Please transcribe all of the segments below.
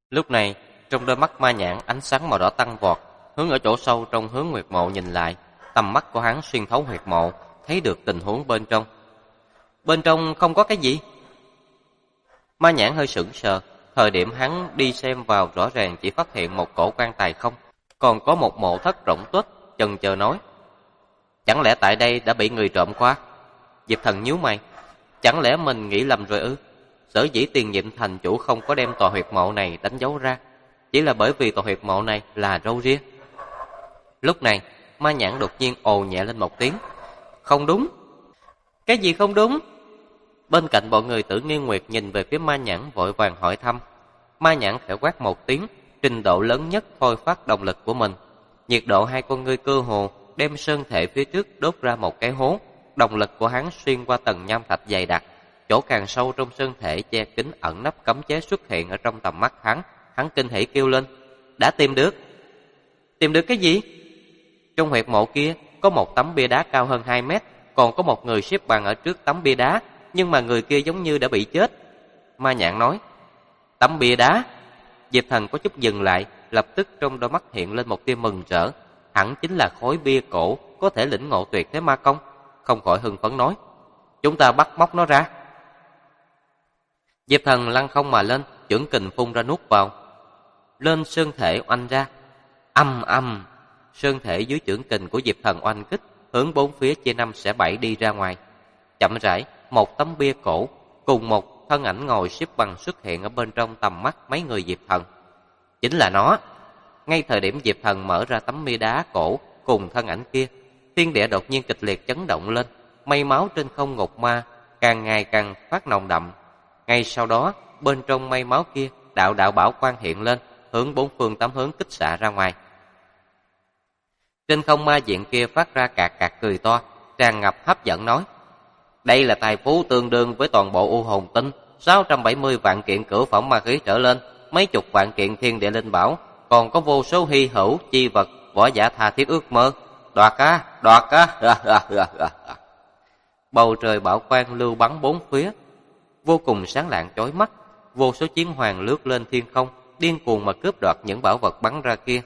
Lúc này, trong đôi mắt ma nhãn ánh sáng màu đỏ tăng vọt, hướng ở chỗ sâu trong hướng huyệt mộ nhìn lại, tầm mắt của hắn xuyên thấu huyệt mộ, thấy được tình huống bên trong. Bên trong không có cái gì. Ma nhãn hơi sững sờ, thời điểm hắn đi xem vào rõ ràng chỉ phát hiện một cổ quan tài không, còn có một mộ thất rỗng tuếch, chần chờ nói: chẳng lẽ tại đây đã bị người trộm qua? Diệp Thần nhíu mày, chẳng lẽ mình nghĩ lầm rồi ư? Sở dĩ Tiền Nhiệm thành chủ không có đem tòa huyệt mộ này đánh dấu ra, chỉ là bởi vì tòa huyệt mộ này là râu ria. Lúc này, ma nhãn đột nhiên ồ nhẹ lên một tiếng. Không đúng. Cái gì không đúng? Bên cạnh bọn người Tử Nghiên Nguyệt nhìn về phía ma nhãn vội vàng hỏi thăm. Ma nhãn khẽ quát một tiếng, trình độ lớn nhất thôi phát động lực của mình. Nhiệt độ hai con ngươi cơ hồ đem sơn thể phía trước đốt ra một cái hố. Động lực của hắn xuyên qua tầng nham thạch dày đặc, chỗ càng sâu trong sơn thể che kín ẩn nấp cấm chế xuất hiện ở trong tầm mắt hắn. Hắn kinh hỉ kêu lên: đã tìm được. Tìm được cái gì? Trong huyệt mộ kia có một tấm bia đá cao hơn 2 mét, còn có một người xếp bằng ở trước tấm bia đá, nhưng mà người kia giống như đã bị chết. Ma nhãn nói: tấm bia đá? Diệp Thần có chút dừng lại, lập tức trong đôi mắt hiện lên một tia mừng rỡ. Hẳn chính là khối bia cổ có thể lĩnh ngộ tuyệt thế ma công. Không khỏi hưng phấn nói: chúng ta bắt móc nó ra. Diệp Thần lăn không mà lên, chưởng kình phun ra nuốt vào. Lên sơn thể oanh ra. Âm âm, sơn thể dưới chưởng kình của Diệp Thần oanh kích, hướng bốn phía chia năm xẻ bảy đi ra ngoài. Chậm rãi, một tấm bia cổ cùng một thân ảnh ngồi xếp bằng xuất hiện ở bên trong tầm mắt mấy người Diệp Thần. Chính là nó. Ngay thời điểm Diệp Thần mở ra tấm bia đá cổ cùng thân ảnh kia, thiên địa đột nhiên kịch liệt chấn động lên, mây máu trên không ngục ma càng ngày càng phát nồng đậm. Ngay sau đó, bên trong mây máu kia, đạo đạo bảo quang hiện lên, hướng bốn phương tám hướng kích xạ ra ngoài. Trên không ma diện kia phát ra cạc cạc cười to, tràn ngập hấp dẫn nói: đây là tài phú tương đương với toàn bộ U Hồn Tinh, 670 vạn kiện cửu phẩm ma khí trở lên, mấy chục vạn kiện thiên địa linh bảo, còn có vô số hy hữu chi vật võ giả tha thiết ước mơ. Đoạt á, đoạt á. Bầu trời bảo quang lưu bắn bốn phía, vô cùng sáng lạng chói mắt. Vô số chiến hoàng lướt lên thiên không, điên cuồng mà cướp đoạt những bảo vật bắn ra kia.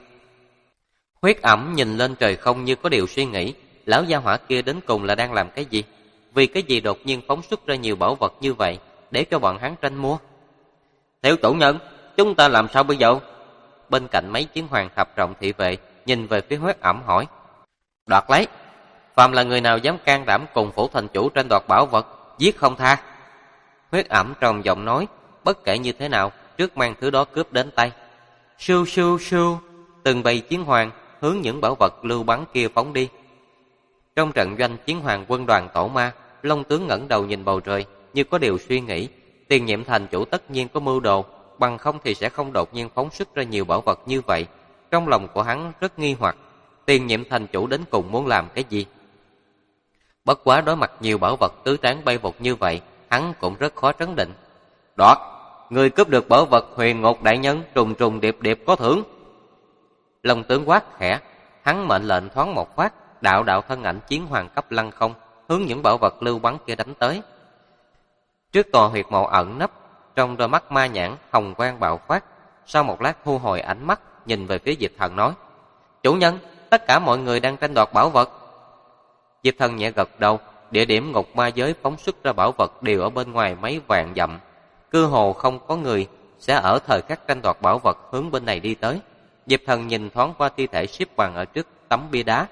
Huyết Ẩm nhìn lên trời không như có điều suy nghĩ, lão gia hỏa kia đến cùng là đang làm cái gì? Vì cái gì đột nhiên phóng xuất ra nhiều bảo vật như vậy để cho bọn hắn tranh mua? Thiếu chủ nhân, chúng ta làm sao bây giờ? Bên cạnh mấy chiến hoàng thập trọng thị vệ nhìn về phía Huyết Ẩm hỏi. Đoạt lấy. Phàm là người nào dám can đảm cùng phủ thành chủ tranh đoạt bảo vật, giết không tha. Huyết Ẩm trầm giọng nói, bất kể như thế nào, trước mang thứ đó cướp đến tay. Sưu sưu sưu, từng bầy chiến hoàng hướng những bảo vật lưu bắn kia phóng đi. Trong trận doanh chiến hoàng quân đoàn tổ ma, Long tướng ngẩng đầu nhìn bầu trời, như có điều suy nghĩ. Tiền Nhiệm thành chủ tất nhiên có mưu đồ, bằng không thì sẽ không đột nhiên phóng xuất ra nhiều bảo vật như vậy. Trong lòng của hắn rất nghi hoặc, Tiền Nhiệm thành chủ đến cùng muốn làm cái gì? Bất quá đối mặt nhiều bảo vật tứ tán bay vụt như vậy, hắn cũng rất khó trấn định. Đoạt, người cướp được bảo vật Huyền Ngục đại nhân trùng trùng điệp điệp có thưởng. Long tướng quát khẽ, hắn mệnh lệnh thoáng một phát, đạo đạo thân ảnh chiến hoàng cấp lăng không, hướng những bảo vật lưu bắn kia đánh tới. Trước tòa huyệt mộ ẩn nấp, trong đôi mắt ma nhãn hồng quang bạo phát, sau một lát thu hồi ánh mắt, nhìn về phía Diệp Thần nói: chủ nhân, tất cả mọi người đang tranh đoạt bảo vật. Diệp Thần nhẹ gật đầu, địa điểm ngục ma giới phóng xuất ra bảo vật đều ở bên ngoài mấy vạn dặm, cơ hồ không có người sẽ ở thời khắc tranh đoạt bảo vật hướng bên này đi tới. Diệp Thần nhìn thoáng qua thi thể xếp bằng ở trước tấm bia đá.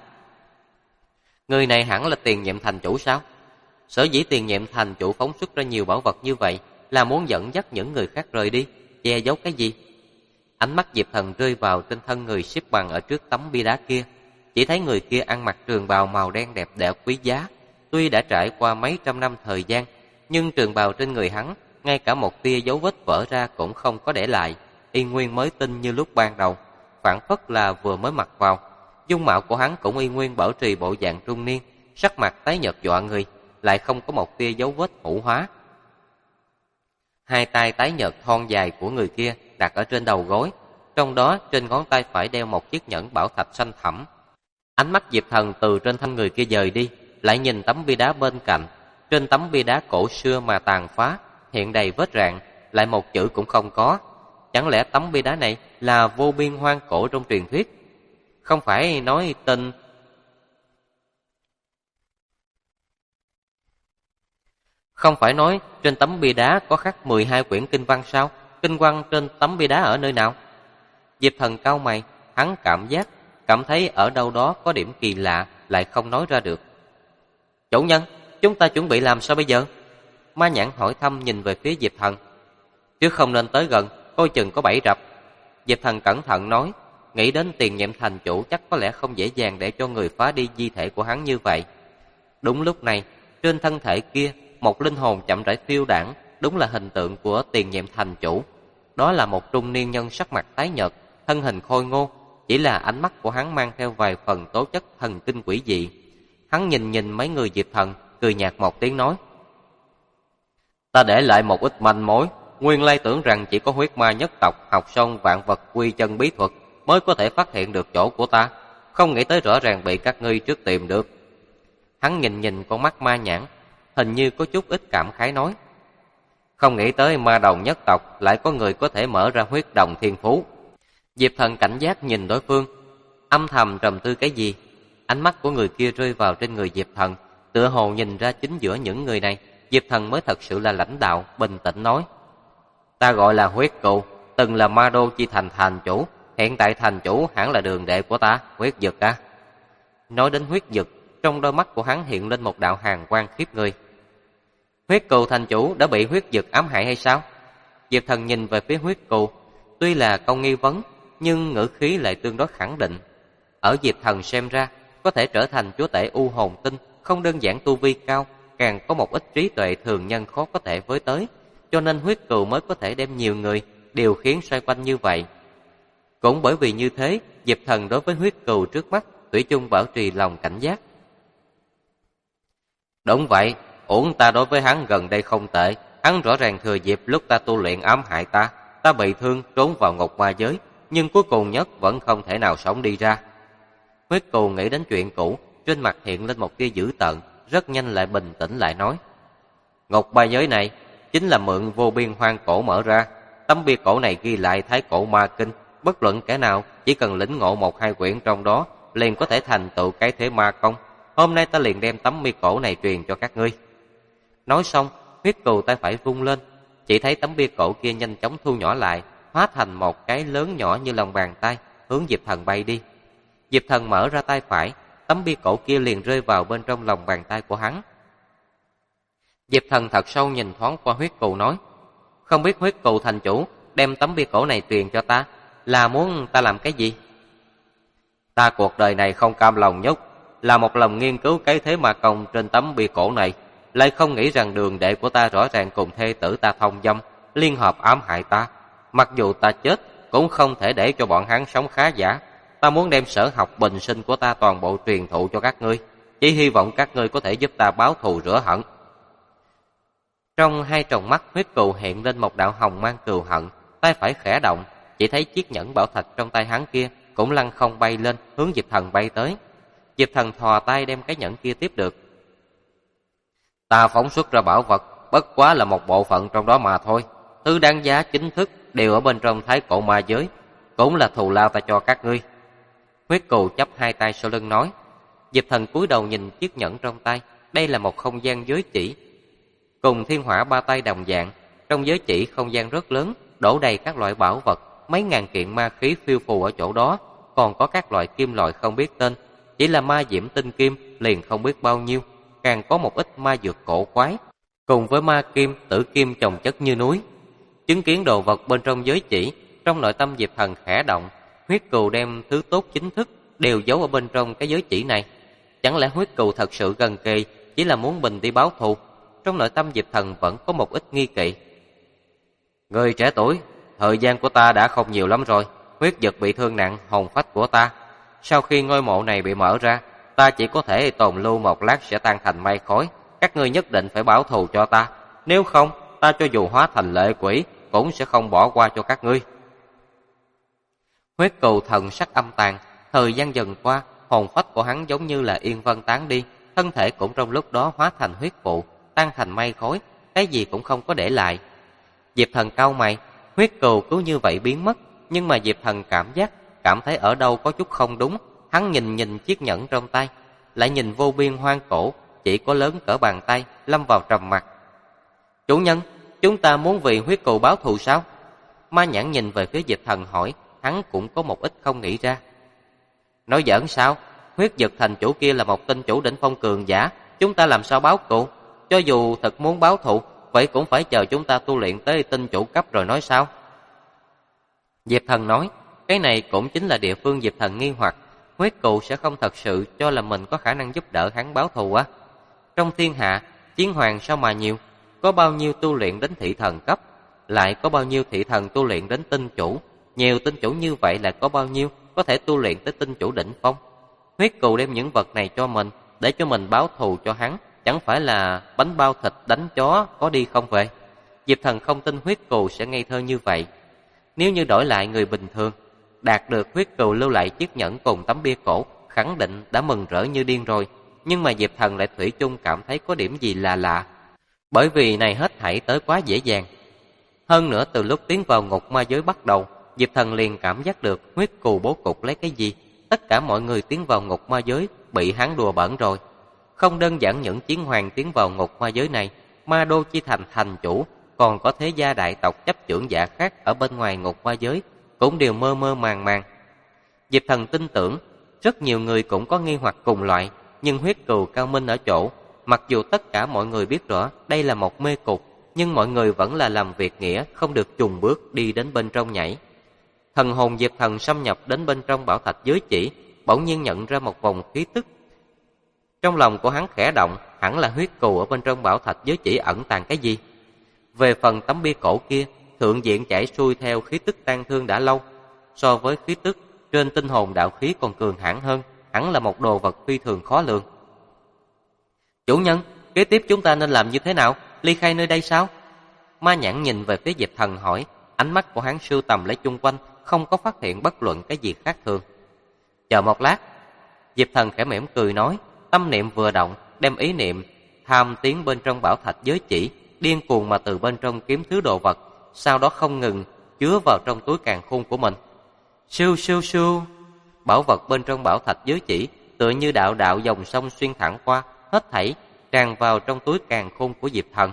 Người này hẳn là Tiền Nhiệm thành chủ sao? Sở dĩ Tiền Nhiệm thành chủ phóng xuất ra nhiều bảo vật như vậy là muốn dẫn dắt những người khác rời đi, che giấu cái gì? Ánh mắt Diệp Thần rơi vào trên thân người xếp bằng ở trước tấm bia đá kia, chỉ thấy người kia ăn mặc trường bào màu đen đẹp đẽ quý giá. Tuy đã trải qua mấy trăm năm thời gian, nhưng trường bào trên người hắn ngay cả một tia dấu vết vỡ ra cũng không có để lại, y nguyên mới tinh như lúc ban đầu, phảng phất là vừa mới mặc vào. Dung mạo của hắn cũng y nguyên bảo trì bộ dạng trung niên, sắc mặt tái nhợt dọa người, lại không có một tia dấu vết hủ hóa. Hai tay tái nhợt thon dài của người kia đặt ở trên đầu gối, trong đó trên ngón tay phải đeo một chiếc nhẫn bảo thạch xanh thẳm. Ánh mắt Diệp Thần từ trên thân người kia dời đi, lại nhìn tấm bia đá bên cạnh. Trên tấm bia đá cổ xưa mà tàn phá, hiện đầy vết rạn, lại một chữ cũng không có. chẳng lẽ tấm bia đá này là vô biên hoang cổ trong truyền thuyết? Không phải nói trên tấm bia đá có khắc 12 quyển kinh văn sao? Kinh văn trên tấm bia đá ở nơi nào? Diệp Thần cau mày, hắn cảm thấy ở đâu đó có điểm kỳ lạ, lại không nói ra được. Chủ nhân, chúng ta chuẩn bị làm sao bây giờ? Ma Nhãn hỏi thăm nhìn về phía Diệp Thần. Chứ không nên tới gần, coi chừng có bẫy rập. Diệp Thần cẩn thận nói, nghĩ đến Tiền Nhiệm thành chủ chắc có lẽ không dễ dàng để cho người phá đi di thể của hắn như vậy. Đúng lúc này, trên thân thể kia, một linh hồn chậm rãi phiêu đãng, đúng là hình tượng của Tiền Nhiệm thành chủ. Đó là một trung niên nhân sắc mặt tái nhợt, thân hình khôi ngô, chỉ là ánh mắt của hắn mang theo vài phần tố chất thần kinh quỷ dị. Hắn nhìn mấy người Diệp Thần, cười nhạt một tiếng nói: Ta để lại một ít manh mối, nguyên lai tưởng rằng chỉ có huyết ma nhất tộc học xong vạn vật quy chân bí thuật mới có thể phát hiện được chỗ của ta, không nghĩ tới rõ ràng bị các ngươi trước tìm được. Hắn nhìn con mắt Ma Nhãn, hình như có chút ít cảm khái nói: Không nghĩ tới ma đồng nhất tộc lại có người có thể mở ra huyết đồng thiên phú. Diệp Thần cảnh giác nhìn đối phương, âm thầm trầm tư cái gì. Ánh mắt của người kia rơi vào trên người Diệp Thần, tựa hồ nhìn ra chính giữa những người này, Diệp Thần mới thật sự là lãnh đạo, bình tĩnh nói: Ta gọi là Huyết Cừu, từng là Ma Đô Chi thành thành chủ, hiện tại thành chủ hẳn là đường đệ của ta, Huyết Dực à. Nói đến Huyết Dực, trong đôi mắt của hắn hiện lên một đạo hàn quang khiếp người. Huyết Cừu thành chủ đã bị Huyết Dực ám hại hay sao? Diệp Thần nhìn về phía Huyết Cừu, tuy là câu nghi vấn, nhưng ngữ khí lại tương đối khẳng định. Ở Diệp Thần xem ra, có thể trở thành chúa tể u hồn tinh, không đơn giản tu vi cao, càng có một ít trí tuệ thường nhân khó có thể với tới, cho nên Huyết Cừu mới có thể đem nhiều người điều khiển xoay quanh như vậy. Cũng bởi vì như thế, Diệp Thần đối với Huyết Cừu trước mắt thủy chung bảo trì lòng cảnh giác. Đúng vậy, uổng ta đối với hắn gần đây không tệ, hắn rõ ràng thừa dịp lúc ta tu luyện ám hại ta, ta bị thương trốn vào ngục ma giới, nhưng cuối cùng nhất vẫn không thể nào sống đi ra. Huyết Cừu nghĩ đến chuyện cũ, trên mặt hiện lên một tia dữ tợn, rất nhanh lại bình tĩnh lại nói: Ngục ma giới này chính là mượn vô biên hoang cổ mở ra, tấm bia cổ này ghi lại Thái Cổ Ma Kinh, bất luận kẻ nào chỉ cần lĩnh ngộ 1-2 quyển trong đó liền có thể thành tựu cái thế ma công. Hôm nay ta liền đem tấm bia cổ này truyền cho các ngươi. Nói xong, Huyết Cừu tay phải vung lên, chỉ thấy tấm bia cổ kia nhanh chóng thu nhỏ lại, hóa thành một cái lớn nhỏ như lòng bàn tay, hướng Diệp Thần bay đi. Diệp Thần mở ra tay phải, tấm bia cổ kia liền rơi vào bên trong lòng bàn tay của hắn. Diệp Thần thật sâu nhìn thoáng qua Huyết Cừu nói: Không biết Huyết Cừu thành chủ đem tấm bia cổ này truyền cho ta, là muốn ta làm cái gì? Ta cuộc đời này không cam lòng nhất, là một lòng nghiên cứu cái thế ma công trên tấm bia cổ này, lại không nghĩ rằng đường đệ của ta rõ ràng cùng thê tử ta thông dâm, liên hợp ám hại ta. Mặc dù ta chết, cũng không thể để cho bọn hắn sống khá giả. Ta muốn đem sở học bình sinh của ta toàn bộ truyền thụ cho các ngươi, chỉ hy vọng các ngươi có thể giúp ta báo thù rửa hận. Trong hai tròng mắt Huyết Cừu hiện lên một đạo hồng mang cừu hận, tay phải khẽ động, chỉ thấy chiếc nhẫn bảo thạch trong tay hắn kia cũng lăng không bay lên, hướng Diệp Thần bay tới. Diệp Thần thò tay đem cái nhẫn kia tiếp được. Ta phóng xuất ra bảo vật, bất quá là một bộ phận trong đó mà thôi. Thứ đáng giá chính thức đều ở bên trong Thái Cổ Ma giới, cũng là thù lao ta cho các ngươi. Huyết Cừu chắp hai tay sau lưng nói. Diệp Thần cúi đầu nhìn chiếc nhẫn trong tay, đây là một không gian giới chỉ. Cùng thiên hỏa ba tay đồng dạng, trong giới chỉ không gian rất lớn, đổ đầy các loại bảo vật, mấy ngàn kiện ma khí phiêu phù ở chỗ đó, còn có các loại kim loại không biết tên, chỉ là ma diễm tinh kim liền không biết bao nhiêu, càng có một ít ma dược cổ quái, cùng với ma kim, tử kim chồng chất như núi. Chứng kiến đồ vật bên trong giới chỉ, trong nội tâm Diệp Thần khẽ động, Huyết Cừu đem thứ tốt chính thức đều giấu ở bên trong cái giới chỉ này. Chẳng lẽ Huyết Cừu thật sự gần kề chỉ là muốn mình đi báo thù? Trong nội tâm Diệp Thần vẫn có một ít nghi kỵ. Người trẻ tuổi, thời gian của ta đã không nhiều lắm rồi. Huyết Dực bị thương nặng, hồn phách của ta. Sau khi ngôi mộ này bị mở ra, ta chỉ có thể tồn lưu một lát sẽ tan thành mây khói. Các ngươi nhất định phải báo thù cho ta, nếu không ta cho dù hóa thành lệ quỷ cũng sẽ không bỏ qua cho các ngươi. Huyết Cừu thần sắc âm tàn, thời gian dần qua, hồn phách của hắn giống như là yên vân tán đi, thân thể cũng trong lúc đó hóa thành huyết vụ, tan thành mây khói, cái gì cũng không có để lại. Diệp Thần cau mày, huyết cừu cứ như vậy biến mất, nhưng mà Diệp Thần cảm thấy ở đâu có chút không đúng. Hắn nhìn chiếc nhẫn trong tay, lại nhìn vô biên hoang cổ, chỉ có lớn cỡ bàn tay, lâm vào trầm mặc. Chủ nhân, chúng ta muốn vì huyết cừu báo thù sao? Ma Nhãn nhìn về phía Diệp Thần hỏi, hắn cũng có một ít không nghĩ ra. Nói giỡn sao? Huyết Dực thành chủ kia là một tinh chủ đỉnh phong cường giả, chúng ta làm sao báo cừu? Cho dù thật muốn báo thù, vậy cũng phải chờ chúng ta tu luyện tới tinh chủ cấp rồi nói sao? Diệp Thần nói, cái này cũng chính là địa phương Diệp Thần nghi hoặc. Huyết cừu sẽ không thật sự cho là mình có khả năng giúp đỡ hắn báo thù á. Trong thiên hạ, chiến hoàng sao mà nhiều, có bao nhiêu tu luyện đến thị thần cấp, lại có bao nhiêu thị thần tu luyện đến tinh chủ, nhiều tinh chủ như vậy lại có bao nhiêu có thể tu luyện tới tinh chủ đỉnh phong. Huyết cừu đem những vật này cho mình, để cho mình báo thù cho hắn, chẳng phải là bánh bao thịt đánh chó có đi không về. Diệp Thần không tin huyết cừu sẽ ngây thơ như vậy. Nếu như đổi lại người bình thường, đạt được huyết cừu lưu lại chiếc nhẫn cùng tấm bia cổ, khẳng định đã mừng rỡ như điên rồi. Nhưng mà Diệp Thần lại thủy chung cảm thấy có điểm gì là lạ. Bởi vì này hết thảy tới quá dễ dàng. Hơn nữa từ lúc tiến vào ngục ma giới bắt đầu, Diệp Thần liền cảm giác được huyết cừu bố cục lấy cái gì. Tất cả mọi người tiến vào ngục ma giới bị hắn đùa bỡn rồi. Không đơn giản những chiến hoàng tiến vào ngục ma giới này, Ma Đô Chi Thành thành chủ, còn có thế gia đại tộc chấp trưởng giả khác ở bên ngoài ngục ma giới, cũng đều mơ mơ màng màng. Diệp Thần tin tưởng, rất nhiều người cũng có nghi hoặc cùng loại, nhưng huyết cừu cao minh ở chỗ, mặc dù tất cả mọi người biết rõ đây là một mê cục, nhưng mọi người vẫn là làm việc nghĩa, không được chùng bước đi đến bên trong nhảy. Thần hồn Diệp Thần xâm nhập đến bên trong bảo thạch giới chỉ, bỗng nhiên nhận ra một vòng khí tức. Trong lòng của hắn khẽ động, hẳn là huyết cừu ở bên trong bảo thạch giới chỉ ẩn tàng cái gì. Về phần tấm bia cổ kia, thượng diện chảy xuôi theo khí tức tan thương đã lâu, so với khí tức trên tinh hồn đạo khí còn cường hãn hơn, hẳn là một đồ vật phi thường khó lường. Chủ nhân, kế tiếp chúng ta nên làm như thế nào? Ly khai nơi đây sao? Ma Nhãn nhìn về phía Diệp Thần hỏi, ánh mắt của hắn sưu tầm lấy chung quanh, không có phát hiện bất luận cái gì khác thường. Chờ một lát. Diệp Thần khẽ mỉm cười nói, tâm niệm vừa động, đem ý niệm tham tiến bên trong bảo thạch giới chỉ, điên cuồng mà từ bên trong kiếm thứ đồ vật, sau đó không ngừng chứa vào trong túi càn khôn của mình. Siêu siêu siêu, bảo vật bên trong bảo thạch giới chỉ tựa như đạo đạo dòng sông xuyên thẳng qua, hết thảy tràn vào trong túi càn khôn của Diệp Thần.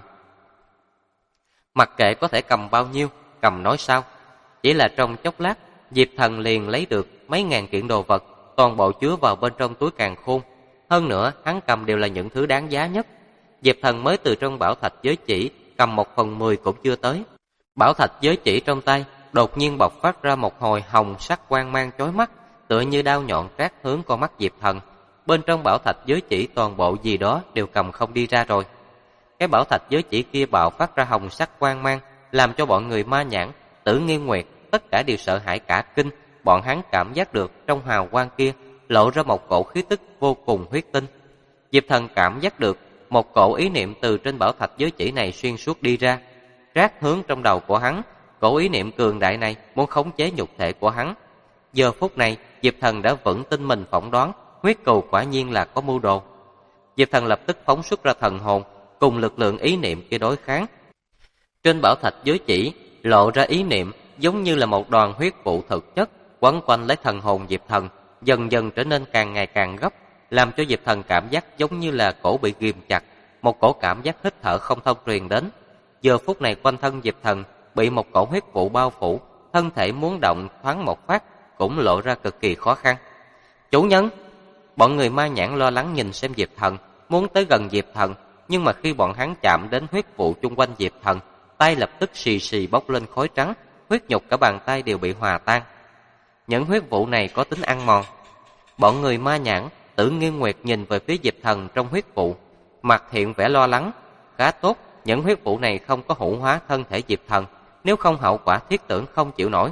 Mặc kệ có thể cầm bao nhiêu, cầm nói sao, chỉ là trong chốc lát, Diệp Thần liền lấy được mấy ngàn kiện đồ vật, toàn bộ chứa vào bên trong túi càn khôn. Hơn nữa, hắn cầm đều là những thứ đáng giá nhất. Diệp Thần mới từ trong bảo thạch giới chỉ cầm 1/10 cũng chưa tới. Bảo thạch giới chỉ trong tay đột nhiên bộc phát ra một hồi hồng sắc quang mang chói mắt, tựa như đao nhọn trát hướng con mắt Diệp Thần. Bên trong bảo thạch giới chỉ toàn bộ gì đó đều cầm không đi ra rồi. Cái bảo thạch giới chỉ kia bạo phát ra hồng sắc quang mang, làm cho bọn người Ma Nhãn, Tử Nghiên Nguyệt tất cả đều sợ hãi cả kinh. Bọn hắn cảm giác được trong hào quang kia lộ ra một cổ khí tức vô cùng huyết tinh. Diệp Thần cảm giác được một cổ ý niệm từ trên bảo thạch giới chỉ này xuyên suốt đi ra, rát hướng trong đầu của hắn. Cổ ý niệm cường đại này muốn khống chế nhục thể của hắn. Giờ phút này, Diệp Thần đã vững tin mình phỏng đoán, huyết cừu quả nhiên là có mưu đồ. Diệp Thần lập tức phóng xuất ra thần hồn, cùng lực lượng ý niệm kia đối kháng. Trên bảo thạch giới chỉ lộ ra ý niệm giống như là một đoàn huyết vụ thực chất, quấn quanh lấy thần hồn Diệp Thần, dần dần trở nên càng ngày càng gấp, làm cho Diệp Thần cảm giác giống như là cổ bị ghim chặt, một cổ cảm giác hít thở không thông truyền đến. Giờ phút này quanh thân Diệp Thần bị một cổ huyết vụ bao phủ, thân thể muốn động thoáng một phát cũng lộ ra cực kỳ khó khăn. Chủ nhân, bọn người Ma Nhãn lo lắng nhìn xem Diệp Thần, muốn tới gần Diệp Thần, nhưng mà khi bọn hắn chạm đến huyết vụ chung quanh Diệp Thần, tay lập tức xì xì bốc lên khói trắng, huyết nhục cả bàn tay đều bị hòa tan. Những huyết vụ này có tính ăn mòn. Bọn người Ma Nhãn, Tử Nghiên Nguyệt nhìn về phía Diệp Thần trong huyết vụ, mặt hiện vẻ lo lắng. Khá tốt, những huyết vụ này không có hủ hóa thân thể Diệp Thần, nếu không hậu quả thiết tưởng không chịu nổi.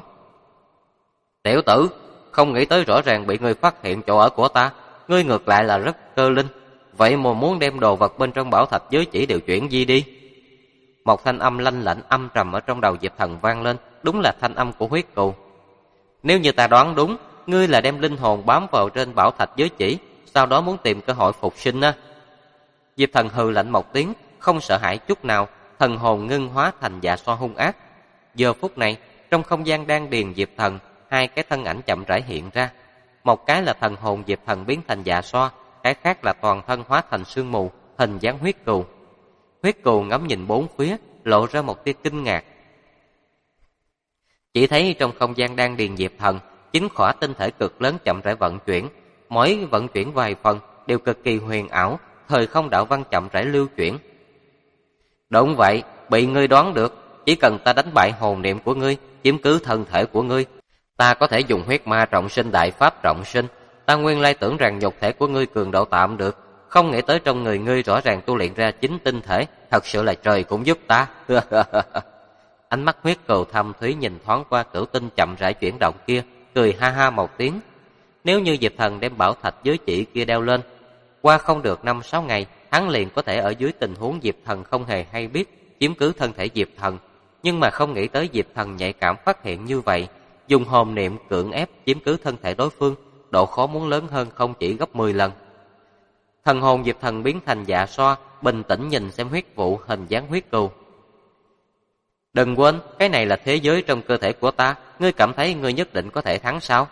Tiểu tử, không nghĩ tới rõ ràng bị ngươi phát hiện chỗ ở của ta, ngươi ngược lại là rất cơ linh. Vậy mà muốn đem đồ vật bên trong bảo thạch giới chỉ đều chuyển di đi. Một thanh âm lanh lảnh âm trầm ở trong đầu Diệp Thần vang lên, đúng là thanh âm của huyết cừu. Nếu như ta đoán đúng, ngươi là đem linh hồn bám vào trên bảo thạch giới chỉ, sau đó muốn tìm cơ hội phục sinh á. Diệp Thần hừ lạnh một tiếng, không sợ hãi chút nào, thần hồn ngưng hóa thành dạ xoa hung ác. Giờ phút này, trong không gian đan điền Diệp Thần, hai cái thân ảnh chậm rãi hiện ra. Một cái là thần hồn Diệp Thần biến thành dạ xoa, cái khác là toàn thân hóa thành sương mù, hình dáng huyết cừu. Huyết cừu ngắm nhìn bốn phía, lộ ra một tia kinh ngạc. Chỉ thấy trong không gian đan điền Diệp Thần, 9 khỏa tinh thể cực lớn chậm rãi vận chuyển, mỗi vận chuyển vài phần đều cực kỳ huyền ảo, thời không đạo văn chậm rãi lưu chuyển. Đúng vậy, bị ngươi đoán được, chỉ cần ta đánh bại hồn niệm của ngươi, chiếm cứ thân thể của ngươi, ta có thể dùng huyết ma trọng sinh đại pháp trọng sinh. Ta nguyên lai tưởng rằng nhục thể của ngươi cường độ tạm được, không nghĩ tới trong người ngươi rõ ràng tu luyện ra 9 tinh thể, thật sự là trời cũng giúp ta. Ánh mắt huyết cừu thâm thúy nhìn thoáng qua cửu tinh chậm rãi chuyển động kia, cười ha ha một tiếng. Nếu như Diệp Thần đem bảo thạch giới chỉ kia đeo lên, qua không được 5-6 ngày, hắn liền có thể ở dưới tình huống Diệp Thần không hề hay biết, chiếm cứ thân thể Diệp Thần. Nhưng mà không nghĩ tới Diệp Thần nhạy cảm phát hiện như vậy, dùng hồn niệm cưỡng ép chiếm cứ thân thể đối phương, độ khó muốn lớn hơn không chỉ gấp 10 lần. Thần hồn Diệp Thần biến thành dạ xoa, bình tĩnh nhìn xem huyết vụ hình dáng huyết cừu. Đừng quên, cái này là thế giới trong cơ thể của ta, ngươi cảm thấy ngươi nhất định có thể thắng sao?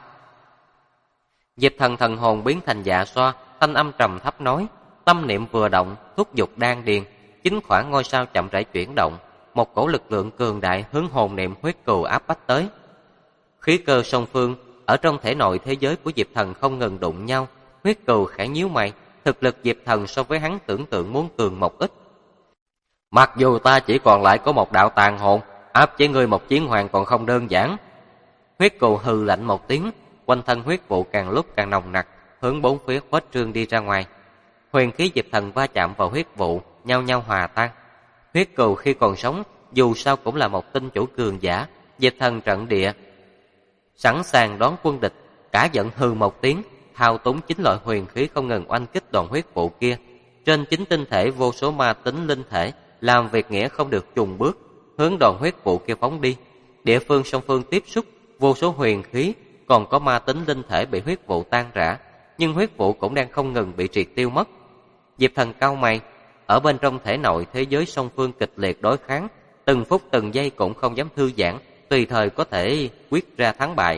Diệp Thần thần hồn biến thành dạ xoa, thanh âm trầm thấp nói, tâm niệm vừa động, thúc giục đan điền, 9 khỏa ngôi sao chậm rãi chuyển động, một cổ lực lượng cường đại hướng hồn niệm huyết cừu áp bách tới. Khí cơ song phương ở trong thể nội thế giới của Diệp Thần không ngừng đụng nhau, huyết cừu khẽ nhíu mày, thực lực Diệp Thần so với hắn tưởng tượng muốn cường một ít. Mặc dù ta chỉ còn lại có một đạo tàn hồn, áp chế ngươi một chiến hoàng còn không đơn giản. Huyết cừu hừ lạnh một tiếng, quanh thân huyết vụ càng lúc càng nồng nặc, hướng bốn phía khuếch trương đi ra ngoài. Huyền khí Diệp Thần va chạm vào huyết vụ, nhau nhau hòa tan. Huyết cừu khi còn sống, dù sao cũng là một tinh chủ cường giả, Diệp Thần trận địa, sẵn sàng đón quân địch, cả giận hừ một tiếng, thao túng 9 loại huyền khí không ngừng oanh kích đoàn huyết vụ kia. Trên 9 tinh thể vô số ma tính linh thể làm việc nghĩa không được chùng bước, hướng đoàn huyết vụ kia phóng đi. Địa phương song phương tiếp xúc, vô số huyền khí, còn có ma tính linh thể bị huyết vụ tan rã, nhưng huyết vụ cũng đang không ngừng bị triệt tiêu mất. Diệp Thần cau mày, ở bên trong thể nội thế giới song phương kịch liệt đối kháng, từng phút từng giây cũng không dám thư giãn, tùy thời có thể quyết ra thắng bại.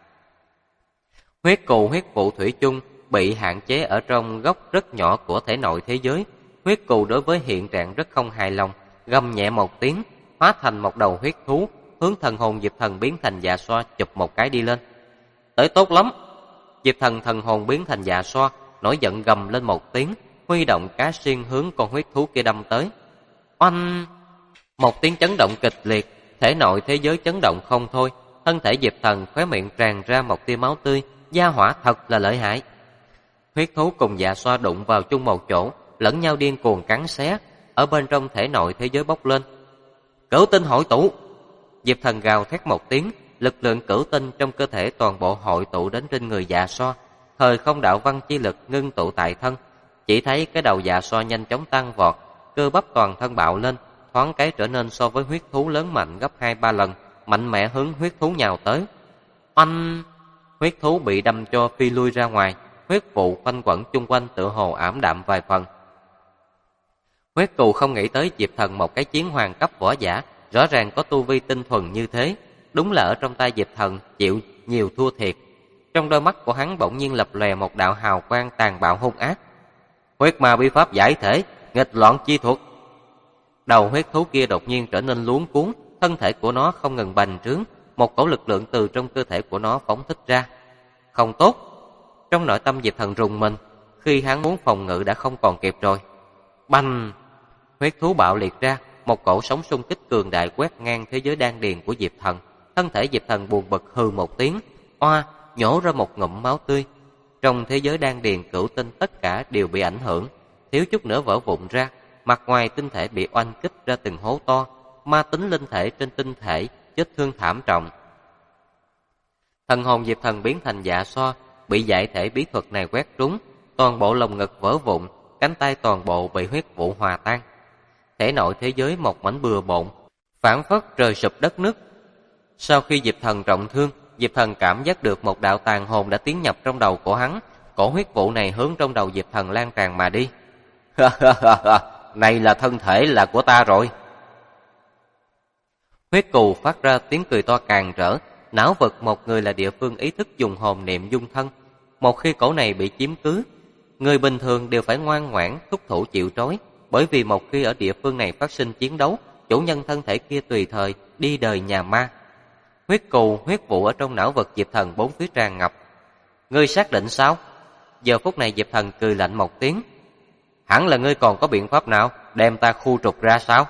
Huyết cừu huyết vụ thủy chung bị hạn chế ở trong góc rất nhỏ của thể nội thế giới. Huyết cừu đối với hiện trạng rất không hài lòng, gầm nhẹ một tiếng, hóa thành một đầu huyết thú, hướng thần hồn Diệp Thần biến thành dạ xoa chụp một cái đi lên. Tới tốt lắm! Diệp Thần thần hồn biến thành dạ xoa, nổi giận gầm lên một tiếng, huy động cá xiên hướng con huyết thú kia đâm tới. Oanh! Một tiếng chấn động kịch liệt, thể nội thế giới chấn động không thôi, thân thể Diệp Thần khóe miệng tràn ra một tia máu tươi, gia hỏa thật là lợi hại. Huyết thú cùng dạ xoa đụng vào chung một chỗ, lẫn nhau điên cuồng cắn xé, ở bên trong thể nội thế giới bốc lên. Cửu tinh hội tụ! Diệp Thần gào thét một tiếng, lực lượng cửu tinh trong cơ thể toàn bộ hội tụ đến trên người dạ xoa, thời không đạo văn chi lực ngưng tụ tại thân. Chỉ thấy cái đầu dạ xoa nhanh chóng tăng vọt, cơ bắp toàn thân bạo lên, thoáng cái trở nên so với huyết thú lớn mạnh gấp 2-3 lần, mạnh mẽ hướng huyết thú nhào tới. Oanh! Huyết thú bị đâm cho phi lui ra ngoài, huyết vụ quanh quẩn chung quanh tựa hồ ảm đạm vài phần. Huyết cừu không nghĩ tới Diệp Thần một cái chiến hoàng cấp võ giả, rõ ràng có tu vi tinh thuần như thế, đúng là ở trong tay Diệp Thần chịu nhiều thua thiệt. Trong đôi mắt của hắn bỗng nhiên lập lòe một đạo hào quang tàn bạo hung ác. Huyết ma bí pháp giải thể, nghịch loạn chi thuật. Đầu huyết thú kia đột nhiên trở nên luống cuống, thân thể của nó không ngừng bành trướng, một cổ lực lượng từ trong cơ thể của nó phóng thích ra. Không tốt! Trong nội tâm Diệp Thần rùng mình, khi hắn muốn phòng ngự đã không còn kịp rồi. Bành! Huyết thú bạo liệt ra, một cổ sóng xung kích cường đại quét ngang thế giới đan điền của Diệp Thần. Thân thể Diệp Thần buồn bực hừ một tiếng, oa, nhổ ra một ngụm máu tươi. Trong thế giới đan điền cửu tinh tất cả đều bị ảnh hưởng, thiếu chút nữa vỡ vụn ra, mặt ngoài tinh thể bị oanh kích ra từng hố to, ma tính linh thể trên tinh thể chết thương thảm trọng. Thần hồn Diệp Thần biến thành dạ xoa, bị giải thể bí thuật này quét trúng, toàn bộ lồng ngực vỡ vụn, cánh tay toàn bộ bị huyết vụ hòa tan. Thể nội thế giới một mảnh bừa bộn, phảng phất trời sụp đất nứt. Sau khi Diệp Thần trọng thương, Diệp Thần cảm giác được một đạo tàn hồn đã tiến nhập trong đầu của hắn, cổ huyết vụ này hướng trong đầu Diệp Thần lan tràn mà đi. Này là thân thể là của ta rồi. Huyết cù phát ra tiếng cười to càng rỡ, não vực một người là địa phương ý thức dùng hồn niệm dung thân. Một khi cổ này bị chiếm cứ, người bình thường đều phải ngoan ngoãn thúc thủ chịu trói, bởi vì một khi ở địa phương này phát sinh chiến đấu, chủ nhân thân thể kia tùy thời đi đời nhà ma. Huyết cù, huyết vụ ở trong não vực Diệp Thần bốn phía tràn ngập. Ngươi xác định sao? Giờ phút này Diệp Thần cười lạnh một tiếng. Hẳn là ngươi còn có biện pháp nào đem ta khu trục ra sao?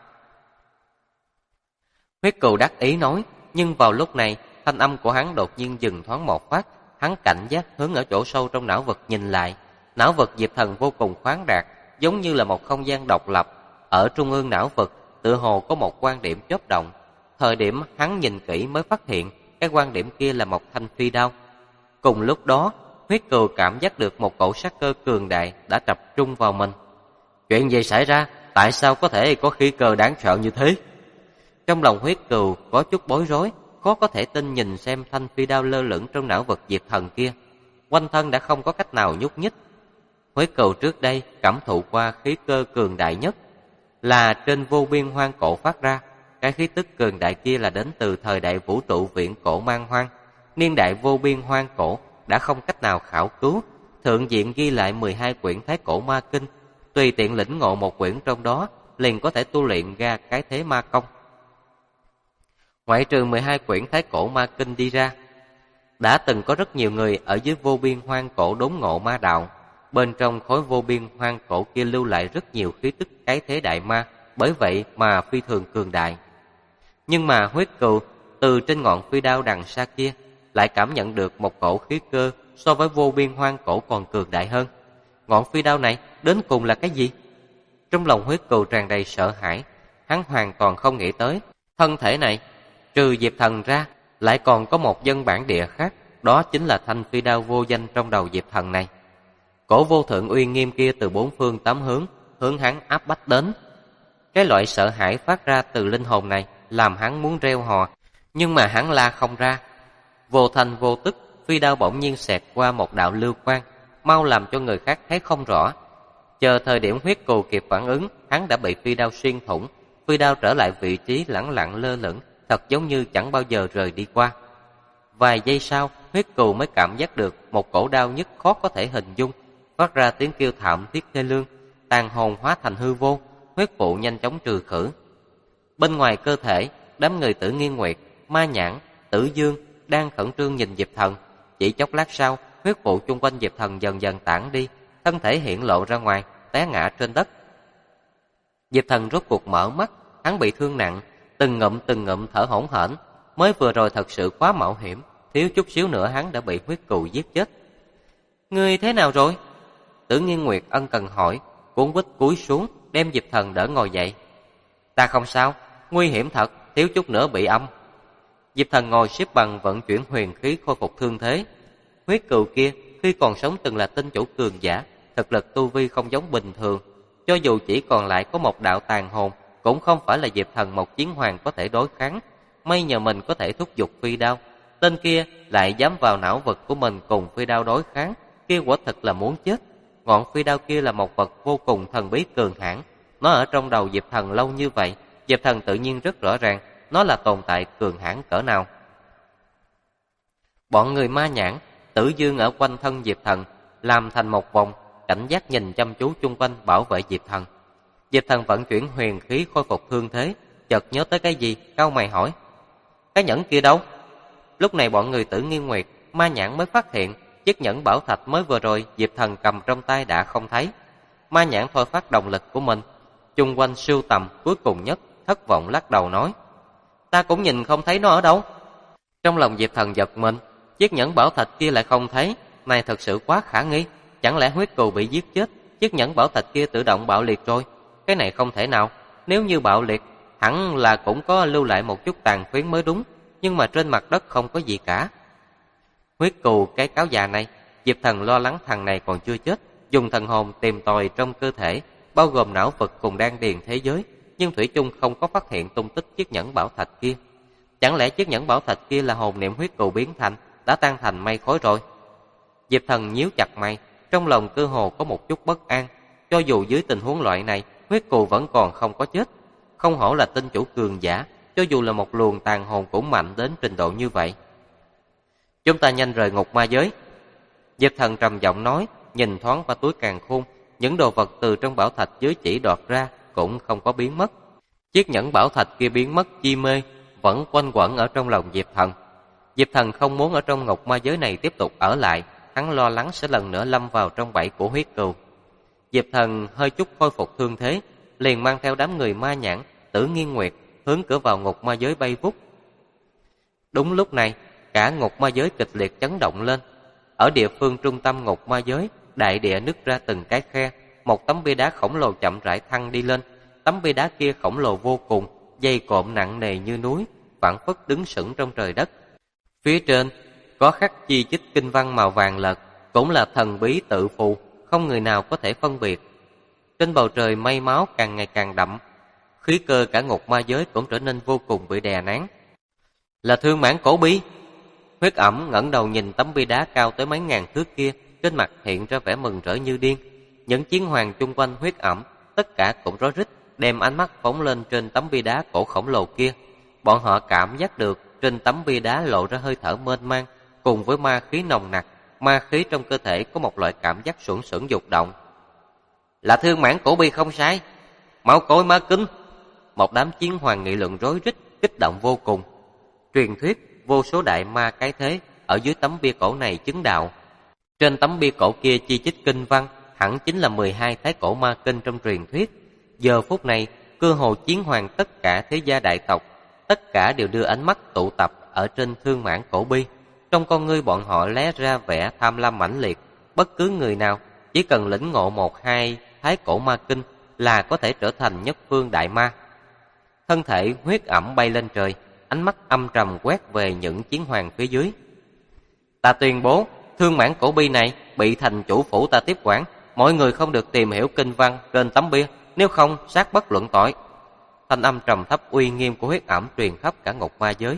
Huyết cù đắc ý nói, nhưng vào lúc này, thanh âm của hắn đột nhiên dừng thoáng một phát, hắn cảnh giác hướng ở chỗ sâu trong não vực nhìn lại. Não vực Diệp Thần vô cùng khoáng đạt, giống như là một không gian độc lập. Ở trung ương não vực, tựa hồ có một quan điểm chớp động. Thời điểm hắn nhìn kỹ mới phát hiện, cái quan điểm kia là một thanh phi đao. Cùng lúc đó, Huyết cừu cảm giác được một cổ sát cơ cường đại đã tập trung vào mình. Chuyện gì xảy ra? Tại sao có thể có khí cơ đáng sợ như thế? Trong lòng Huyết cừu có chút bối rối, khó có thể tin nhìn xem thanh phi đao lơ lửng trong não vực Diệp Thần kia. Quanh thân đã không có cách nào nhúc nhích. Huyết cừu trước đây cảm thụ qua khí cơ cường đại nhất là trên vô biên hoang cổ phát ra. Cái khí tức cường đại kia là đến từ thời đại vũ trụ viễn cổ man hoang. Niên đại vô biên hoang cổ đã không cách nào khảo cứu. Thượng diện ghi lại 12 quyển Thái Cổ Ma Kinh, tùy tiện lĩnh ngộ một quyển trong đó liền có thể tu luyện ra cái thế ma công. Ngoại trừ 12 quyển Thái Cổ Ma Kinh đi ra, đã từng có rất nhiều người ở dưới vô biên hoang cổ đốn ngộ ma đạo. Bên trong khối vô biên hoang cổ kia lưu lại rất nhiều khí tức cái thế đại ma, bởi vậy mà phi thường cường đại. Nhưng mà Huyết cừu từ trên ngọn phi đao đằng xa kia lại cảm nhận được một cổ khí cơ so với vô biên hoang cổ còn cường đại hơn. Ngọn phi đao này đến cùng là cái gì? Trong lòng Huyết cừu tràn đầy sợ hãi, hắn hoàn toàn không nghĩ tới thân thể này trừ Diệp Thần ra lại còn có một dân bản địa khác, đó chính là thanh phi đao vô danh trong đầu Diệp Thần này. Cổ vô thượng uy nghiêm kia từ bốn phương tám hướng hắn áp bách đến. Cái loại sợ hãi phát ra từ linh hồn này làm hắn muốn reo hò, nhưng mà hắn la không ra. Vô thành vô tức, phi đao bỗng nhiên xẹt qua một đạo lưu quang, mau làm cho người khác thấy không rõ. Chờ thời điểm Huyết cừu kịp phản ứng, hắn đã bị phi đao xuyên thủng. Phi đao trở lại vị trí lẳng lặng lơ lửng, thật giống như chẳng bao giờ rời đi qua. Vài giây sau, Huyết cừu mới cảm giác được một cổ đau nhức khó có thể hình dung, phát ra tiếng kêu thảm thiết thê lương, tàn hồn hóa thành hư vô. Huyết vụ nhanh chóng trừ khử. Bên ngoài cơ thể, đám người Tử Nghiên Nguyệt, Ma Nhãn, Tử Dương đang khẩn trương nhìn Diệp Thần. Chỉ chốc lát sau, huyết vụ chung quanh Diệp Thần dần dần tản đi, thân thể hiện lộ ra ngoài, té ngã trên đất. Diệp Thần rốt cuộc mở mắt, hắn bị thương nặng, từng ngụm thở hổn hển. Mới vừa rồi thật sự quá mạo hiểm, thiếu chút xíu nữa hắn đã bị Huyết cừu giết chết. Ngươi thế nào rồi? Tử Nghiên Nguyệt ân cần hỏi, cuốn quýt cúi xuống đem Diệp Thần đỡ ngồi dậy. Ta không sao, nguy hiểm thật, thiếu chút nữa bị âm. Diệp Thần ngồi xếp bằng vận chuyển huyền khí khôi phục thương thế. Huyết cừu kia khi còn sống từng là tinh chủ cường giả, thực lực tu vi không giống bình thường, cho dù chỉ còn lại có một đạo tàn hồn cũng không phải là Diệp Thần một chiến hoàng có thể đối kháng. May nhờ mình có thể thúc giục phi đao, tên kia lại dám vào não vực của mình cùng phi đao đối kháng, kia quả thực là muốn chết. Ngọn phi đao kia là một vật vô cùng thần bí cường hãn, nó ở trong đầu Diệp Thần lâu như vậy, Diệp Thần tự nhiên rất rõ ràng nó là tồn tại cường hãn cỡ nào. Bọn người Ma Nhãn, Tử Dương ở quanh thân Diệp Thần làm thành một vòng, cảnh giác nhìn chăm chú chung quanh bảo vệ Diệp Thần. Diệp Thần vận chuyển huyền khí khôi phục thương thế, chợt nhớ tới cái gì, cau mày hỏi: cái nhẫn kia đâu? Lúc này bọn người Tử Nghiên Nguyệt, Ma Nhãn mới phát hiện chiếc nhẫn bảo thạch mới vừa rồi Diệp Thần cầm trong tay đã không thấy. Ma Nhãn thôi phát động lực của mình, chung quanh sưu tầm, cuối cùng nhất thất vọng lắc đầu nói: ta cũng nhìn không thấy nó ở đâu. Trong lòng Diệp Thần giật mình, chiếc nhẫn bảo thạch kia lại không thấy, này thật sự quá khả nghi. Chẳng lẽ Huyết cừu bị giết chết, chiếc nhẫn bảo thạch kia tự động bạo liệt rồi? Cái này không thể nào, nếu như bạo liệt hẳn là cũng có lưu lại một chút tàn phiến mới đúng, nhưng mà trên mặt đất không có gì cả. Huyết cừu cái cáo già này, Diệp Thần lo lắng thằng này còn chưa chết, dùng thần hồn tìm tòi trong cơ thể, bao gồm não vực cùng đan điền thế giới, nhưng thủy chung không có phát hiện tung tích chiếc nhẫn bảo thạch kia. Chẳng lẽ chiếc nhẫn bảo thạch kia là hồn niệm Huyết cừu biến thành, đã tan thành mây khói rồi? Diệp Thần nhíu chặt mày, trong lòng cơ hồ có một chút bất an. Cho dù dưới tình huống loại này, Huyết cừu vẫn còn không có chết, không hổ là tinh chủ cường giả, cho dù là một luồng tàn hồn cũng mạnh đến trình độ như vậy. Chúng ta nhanh rời ngục ma giới. Diệp Thần trầm giọng nói, nhìn thoáng qua túi càn khôn, những đồ vật từ trong bảo thạch giới chỉ đoạt ra cũng không có biến mất. Chiếc nhẫn bảo thạch kia biến mất chi mê, vẫn quanh quẩn ở trong lòng Diệp Thần. Diệp Thần không muốn ở trong ngục ma giới này tiếp tục ở lại, hắn lo lắng sẽ lần nữa lâm vào trong bẫy của huyết cừu. Diệp Thần hơi chút khôi phục thương thế, liền mang theo đám người Ma Nhãn, Tử Nghiên Nguyệt hướng cửa vào ngục ma giới bay vút. Đúng lúc này, cả ngục ma giới kịch liệt chấn động lên. Ở địa phương trung tâm ngục ma giới, đại địa nứt ra từng cái khe, một tấm bia đá khổng lồ chậm rãi thăng đi lên. Tấm bia đá kia khổng lồ vô cùng, dày cộm nặng nề như núi, phảng phất đứng sững trong trời đất. Phía trên có khắc chi chít kinh văn màu vàng lật, cũng là thần bí tự phù, không người nào có thể phân biệt. Trên bầu trời mây máu càng ngày càng đậm, khí cơ cả ngục ma giới cũng trở nên vô cùng bị đè nén. Là Thương Mãn Cổ Bi. Huyết Ẩm ngẩng đầu nhìn tấm bia đá cao tới mấy ngàn thước kia, trên mặt hiện ra vẻ mừng rỡ như điên. Những chiến hoàng chung quanh Huyết Ẩm tất cả cũng rối rít, đem ánh mắt phóng lên trên tấm bia đá cổ khổng lồ kia. Bọn họ cảm giác được trên tấm bia đá lộ ra hơi thở mênh mang, cùng với ma khí nồng nặc. Ma khí trong cơ thể có một loại cảm giác sủn sững dục động. Là Thương Mãn Cổ Bi không sai, máu cối má kính. Một đám chiến hoàng nghị luận rối rít, kích động vô cùng. Truyền thuyết vô số đại ma cái thế ở dưới tấm bia cổ này chứng đạo. Trên tấm bia cổ kia chi chít kinh văn, hẳn chính là 12 thái cổ ma kinh trong truyền thuyết. Giờ phút này, cơ hồ chiến hoàng tất cả thế gia đại tộc, tất cả đều đưa ánh mắt tụ tập ở trên Thương Mãn Cổ Bi. Trong con ngươi bọn họ lóe ra vẻ tham lam mãnh liệt. Bất cứ người nào chỉ cần lĩnh ngộ 1-2 thái cổ ma kinh là có thể trở thành nhất phương đại ma. Thân thể Huyết Ẩm bay lên trời, ánh mắt âm trầm quét về những chiến hoàng phía dưới. Ta tuyên bố, Thương Mãn Cổ Bi này bị thành chủ phủ ta tiếp quản, mọi người không được tìm hiểu kinh văn trên tấm bia, nếu không sát bất luận tội. Thanh âm trầm thấp uy nghiêm của Huyết Ẩm truyền khắp cả ngục ma giới.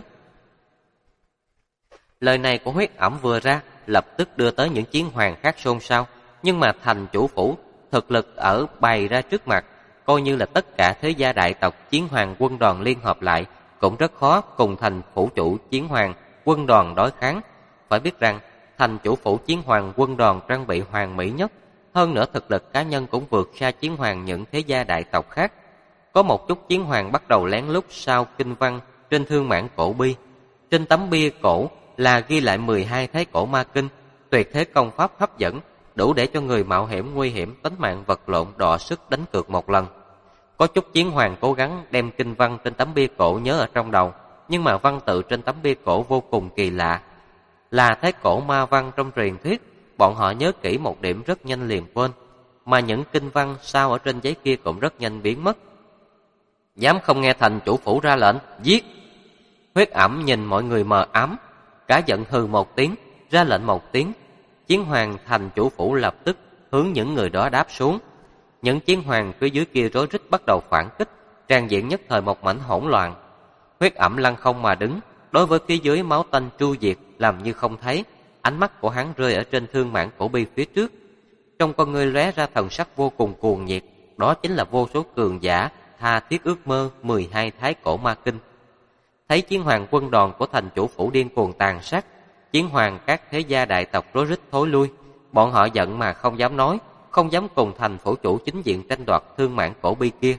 Lời này của Huyết Ẩm vừa ra, lập tức đưa tới những chiến hoàng khác xôn xao, nhưng mà thành chủ phủ thực lực ở bày ra trước mặt, coi như là tất cả thế gia đại tộc chiến hoàng quân đoàn liên hợp lại cũng rất khó cùng thành phủ chủ chiến hoàng quân đoàn đối kháng. Phải biết rằng thành chủ phủ chiến hoàng quân đoàn trang bị hoàn mỹ nhất, hơn nữa thực lực cá nhân cũng vượt xa chiến hoàng những thế gia đại tộc khác. Có một chút chiến hoàng bắt đầu lén lút sao kinh văn trên Thương Mãn Cổ Bi. Trên tấm bia cổ là ghi lại 12 thái cổ ma kinh, tuyệt thế công pháp hấp dẫn, đủ để cho người mạo hiểm nguy hiểm tính mạng vật lộn đọ sức đánh cược một lần. Có chút chiến hoàng cố gắng đem kinh văn trên tấm bia cổ nhớ ở trong đầu, nhưng mà văn tự trên tấm bia cổ vô cùng kỳ lạ, là thái cổ ma văn trong truyền thuyết. Bọn họ nhớ kỹ một điểm rất nhanh liền quên, mà những kinh văn sao ở trên giấy kia cũng rất nhanh biến mất. Dám không nghe thành chủ phủ ra lệnh, giết! Huyết Ẩm nhìn mọi người mờ ám, cả giận hừ một tiếng, ra lệnh một tiếng. Chiến hoàng thành chủ phủ lập tức hướng những người đó đáp xuống. Những chiến hoàng phía dưới kia rối rít bắt đầu phản kích, tràn diện nhất thời một mảnh hỗn loạn. Huyết Ẩm lăng không mà đứng, đối với phía dưới máu tanh tru diệt làm như không thấy. Ánh mắt của hắn rơi ở trên Thương Mãn Cổ Bi phía trước, trong con ngươi lóe ra thần sắc vô cùng cuồng nhiệt, đó chính là vô số cường giả tha thiết ước mơ 12 thái cổ ma kinh. Thấy chiến hoàng quân đoàn của thành chủ phủ điên cuồng tàn sát, chiến hoàng các thế gia đại tộc rối rít thối lui. Bọn họ giận mà không dám nói, không dám cùng thành phủ chủ chính diện tranh đoạt Thương Mãn Cổ Bi kia.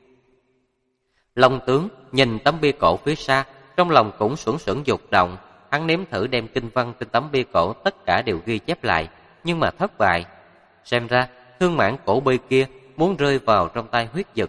Long tướng nhìn tấm bia cổ phía xa, trong lòng cũng sững sững dục động. Hắn nếm thử đem kinh văn trên tấm bia cổ tất cả đều ghi chép lại, nhưng mà thất bại. Xem ra Thương Mãn Cổ Bi kia muốn rơi vào trong tay huyết dực.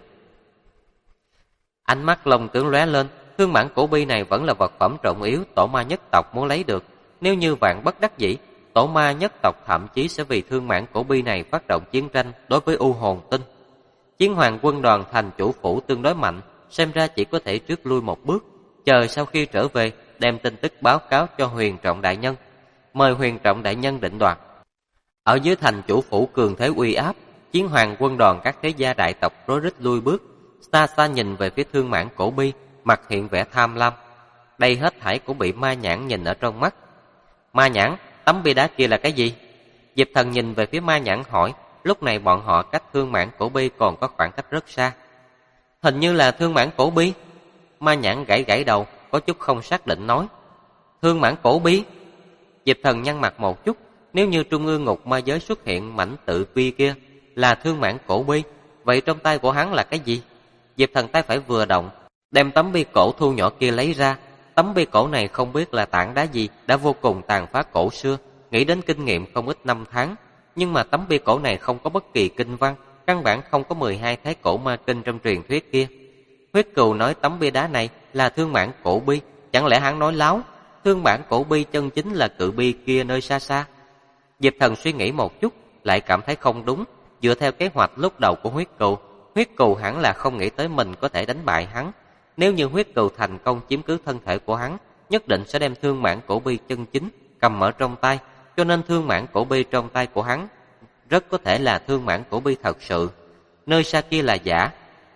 Ánh mắt Long tướng lóe lên, Thương Mãn Cổ Bi này vẫn là vật phẩm trọng yếu tổ ma nhất tộc muốn lấy được. Nếu như vạn bất đắc dĩ, tổ ma nhất tộc thậm chí sẽ vì Thương Mãn Cổ Bi này phát động chiến tranh đối với U Hồn Tinh. Chiến hoàng quân đoàn thành chủ phủ tương đối mạnh, xem ra chỉ có thể trước lui một bước, chờ sau khi trở về đem tin tức báo cáo cho Huyền Trọng đại nhân, mời Huyền Trọng đại nhân định đoạt. Ở dưới thành chủ phủ cường thế uy áp, chiến hoàng quân đoàn các thế gia đại tộc rối rít lui bước, xa xa nhìn về phía Thương Mãn Cổ Bi, mặt hiện vẻ tham lam. Đây hết thảy cũng bị Ma Nhãn nhìn ở trong mắt. Ma Nhãn, tấm bia đá kia là cái gì? Diệp Thần nhìn về phía Ma Nhãn hỏi. Lúc này bọn họ cách Thương Mãn Cổ Bi còn có khoảng cách rất xa. Hình như là Thương Mãn Cổ Bi. Ma Nhãn gãy gãy đầu, có chút không xác định nói: Thương Mãn Cổ Bi. Diệp Thần nhăn mặt một chút, nếu như trung ương ngục ma giới xuất hiện mảnh tự bi kia là Thương Mãn Cổ Bi, vậy trong tay của hắn là cái gì? Diệp Thần tay phải vừa động, đem tấm bi cổ thu nhỏ kia lấy ra. Tấm bi cổ này không biết là tảng đá gì, đã vô cùng tàn phá cổ xưa, nghĩ đến kinh nghiệm không ít năm tháng, nhưng mà tấm bi cổ này không có bất kỳ kinh văn, căn bản không có 12 thái cổ ma kinh trong truyền thuyết kia. Huyết Cừu nói tấm bia đá này là Thương Mãn Cổ Bi, chẳng lẽ hắn nói láo? Thương Mãn Cổ Bi chân chính là cự bi kia nơi xa xa. Diệp Thần suy nghĩ một chút, lại cảm thấy không đúng. Dựa theo kế hoạch lúc đầu của Huyết Cừu hẳn là không nghĩ tới mình có thể đánh bại hắn. Nếu như Huyết Cừu thành công chiếm cứ thân thể của hắn, nhất định sẽ đem Thương Mãn Cổ Bi chân chính cầm ở trong tay, cho nên Thương Mãn Cổ Bi trong tay của hắn rất có thể là Thương Mãn Cổ Bi thật sự, nơi xa kia là giả.